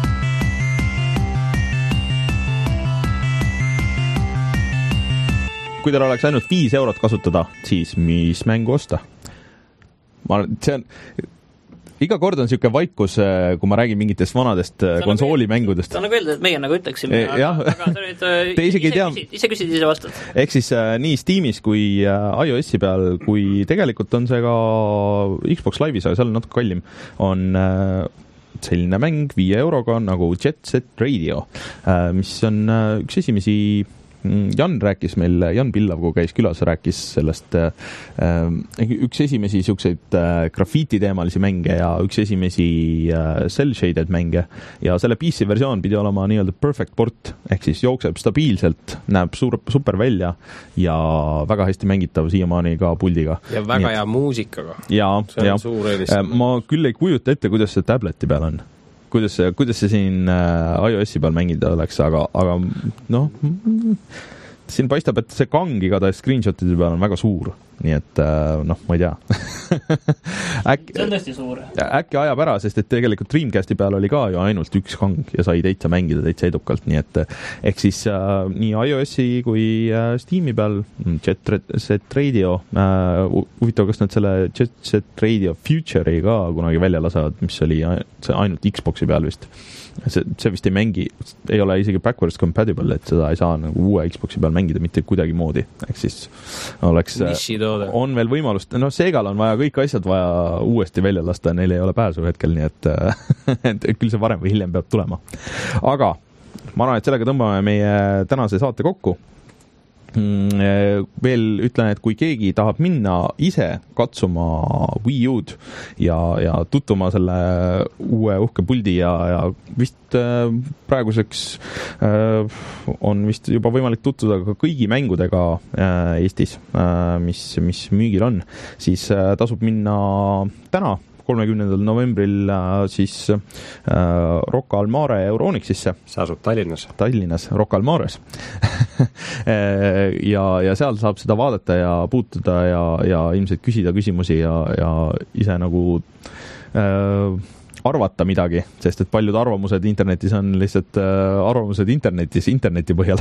Kui teil oleks ainult viis eurot kasutada, siis mis mängu osta? Ma, see on... Iga kord on siuke vaikus, kui ma räägin mingitest vanadest konsoolimängudest. Ta on nagu öelda, et meie nagu ütleksime, e, aga, aga nüüd, te isegi tea. Küsid, ise küsid, ise vastad. Ehk siis nii Steamis kui iOS-i peal, kui tegelikult on see ka Xbox Live'is, aga seal on natuke kallim, on selline mäng viie euroga nagu Jet Set Radio, mis on üks esimesi, Jan rääkis meil, Jan Pillav, kui käis külas, rääkis sellest üks esimesi siukseid grafiititeemalisi mänge ja üks esimesi cel-shaded mänge ja selle P C versioon pidi olema nii-öelda perfect port, ehk siis jookseb stabiilselt, näeb suur, super välja ja väga hästi mängitav siiamaani ka puldiga. Ja väga hea muusikaga. Ja, ja ma küll ei kujuta ette, kuidas see tableti peal on. Kuidas see, kuidas see siin iOS-i peal mängida oleks, aga, aga noh, siin paistab, et see kang igatahes screenshotide peal on väga suur, nii et noh, ma ei tea. äkki, see on tõesti suur. Äkki ajab ära, sest et tegelikult Dreamcasti peal oli ka ju ainult üks kang ja sai täitsa mängida täitsa edukalt, nii et ehk siis äh, nii iOS-i kui äh, Steam'i peal Jet Set Radio, äh, huvitav, kas nad selle Jet Set Radio Future'i ka kunagi välja lasevad, mis oli see ainult Xbox'i peal vist. See, see vist ei mängi, ei ole isegi backwards compatible, et seda ei saa nagu uue Xbox'i peal mängida mitte kuidagi moodi, ehk siis oleks, on veel võimalust, no Segal on vaja kõik asjad vaja uuesti välja lasta, neil ei ole pääsu hetkel, nii et, et küll see varem või hiljem peab tulema. Aga ma arvan, et sellega tõmbame meie tänase saate kokku. Veel ütlen, et kui keegi tahab minna ise katsuma Wii U'd ja, ja tutvuma selle uue uhke puldi ja, ja vist äh, praeguseks äh, on vist juba võimalik tutvuda ka kõigi mängudega äh, Eestis, äh, mis, mis müügil on, siis äh, tasub minna täna kolmekümnendal novembril siis äh, Rocca al Mare Euronixisse. See asub Tallinnas. Tallinnas, Rocca al Mares. ja, ja seal saab seda vaadata ja puutuda ja, ja ilmselt küsida küsimusi ja, ja ise nagu äh, arvata midagi, sest et paljud arvamused internetis on lihtsalt äh, arvamused internetis, interneti põhjal.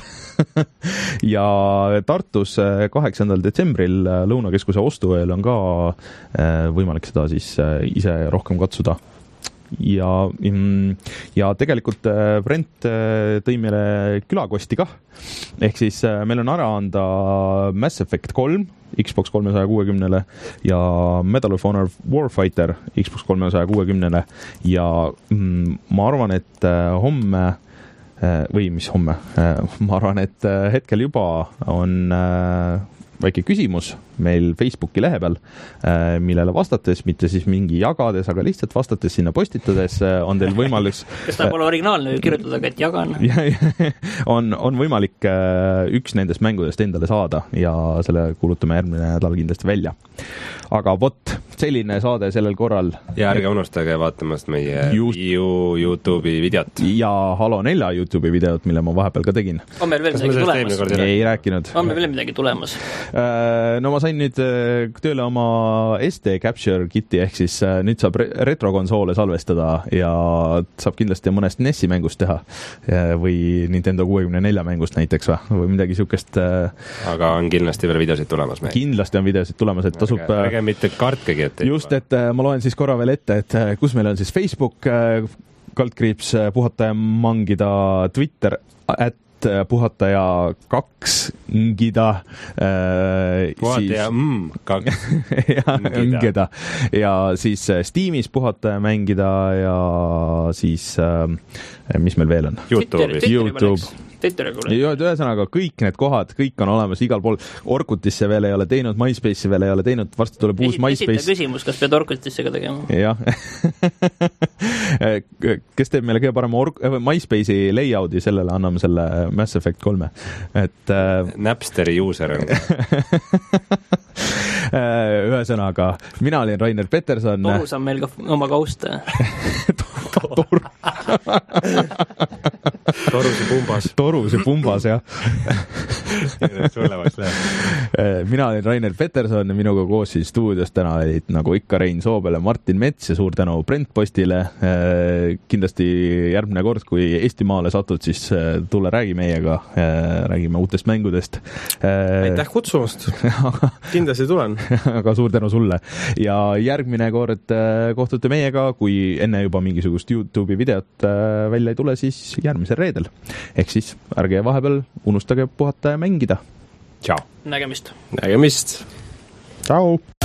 ja Tartus kaheksandal detsembril Lõunakeskuse ostuööl on ka äh, võimalik seda siis äh, ise rohkem katsuda. Ja, ja tegelikult Brent tõi meile külakosti kah, ehk siis meil on ära anda Mass Effect kolm Xbox kolmesaja kuuekümnele ja Medal of Honor Warfighter Xbox kolmesaja kuuekümnele ja mm, ma arvan, et homme või mis homme, ma arvan, et hetkel juba on väike küsimus meil Facebooki lehe peal, millele vastates, mitte siis mingi jagades, aga lihtsalt vastates sinna postitades on teil võimalus kas ta pole originaalne kirjutada, et jagan? on, on võimalik üks nendest mängudest endale saada ja selle kuulutame järgmine nädal kindlasti välja. Aga vot, selline saade sellel korral. Ja ärge unustage vaatamast meie Just... YouTube'i videot. Ja Halo nelja YouTube'i videot, mille ma vahepeal ka tegin. On meil veel midagi tulemas? Ei rääkinud. On meil veel midagi tulemas? No ma sain nüüd tööle oma S D Capture Kiti, ehk siis nüüd saab retrokonsoole salvestada ja saab kindlasti mõnest N E S-i mängust teha või Nintendo kuuekümne nelja mängust näiteks või, või midagi siukest. Aga on kindlasti veel videosid tulemas meil. Kindlasti on videosid tulemas, et tasub... Ärge, ärge mitte kartkegi, et... Just, et ma loen siis korra veel ette, et kus meil on siis Facebook, kaldkriips puhata ja mangida, Twitter, at puhataja kaks ngida äh, puhataja mm, kaks ja, ngida ja siis Steamis puhataja mängida ja siis äh, mis meil veel on? YouTube'is. YouTube. Ühesõnaga kõik need kohad, kõik on olemas igal pool. Orkutisse veel ei ole teinud, MySpace'i veel ei ole teinud, varsti tuleb uus MySpace. Esita küsimus, kas pead Orkutisse ka tegema? Jah. Kes teeb meile kõige parema Ork- MySpace'i layout'i, sellele anname selle Mass Effect kolme. Et, äh... Napsteri user on. Ühesõnaga, mina olin Rainer Peterson. Torus on meil ka oma kaust. Tor... Torus ja pumbas. Torus ja pumbas, jah. Sulle vast läheb. Mina olin Rainer Peterson ja minuga koos siin stuudios täna olid nagu ikka Rein Soobele, Martin Mets ja suur tänu Brent Postile. Kindlasti järgmine kord, kui Eestimaale satud, siis tule räägi meiega, räägime uutest mängudest. Aitäh kutsumast. Kindlasti tulen. Aga suur tänu sulle. Ja järgmine kord kohtute meiega, kui enne juba mingisugust YouTube'i videot välja ei tule, siis järgmisel reedel. Ehk siis ärge vahepeal unustage puhata ja mängida. Ciao. Nägemist. Nägemist. Ciao.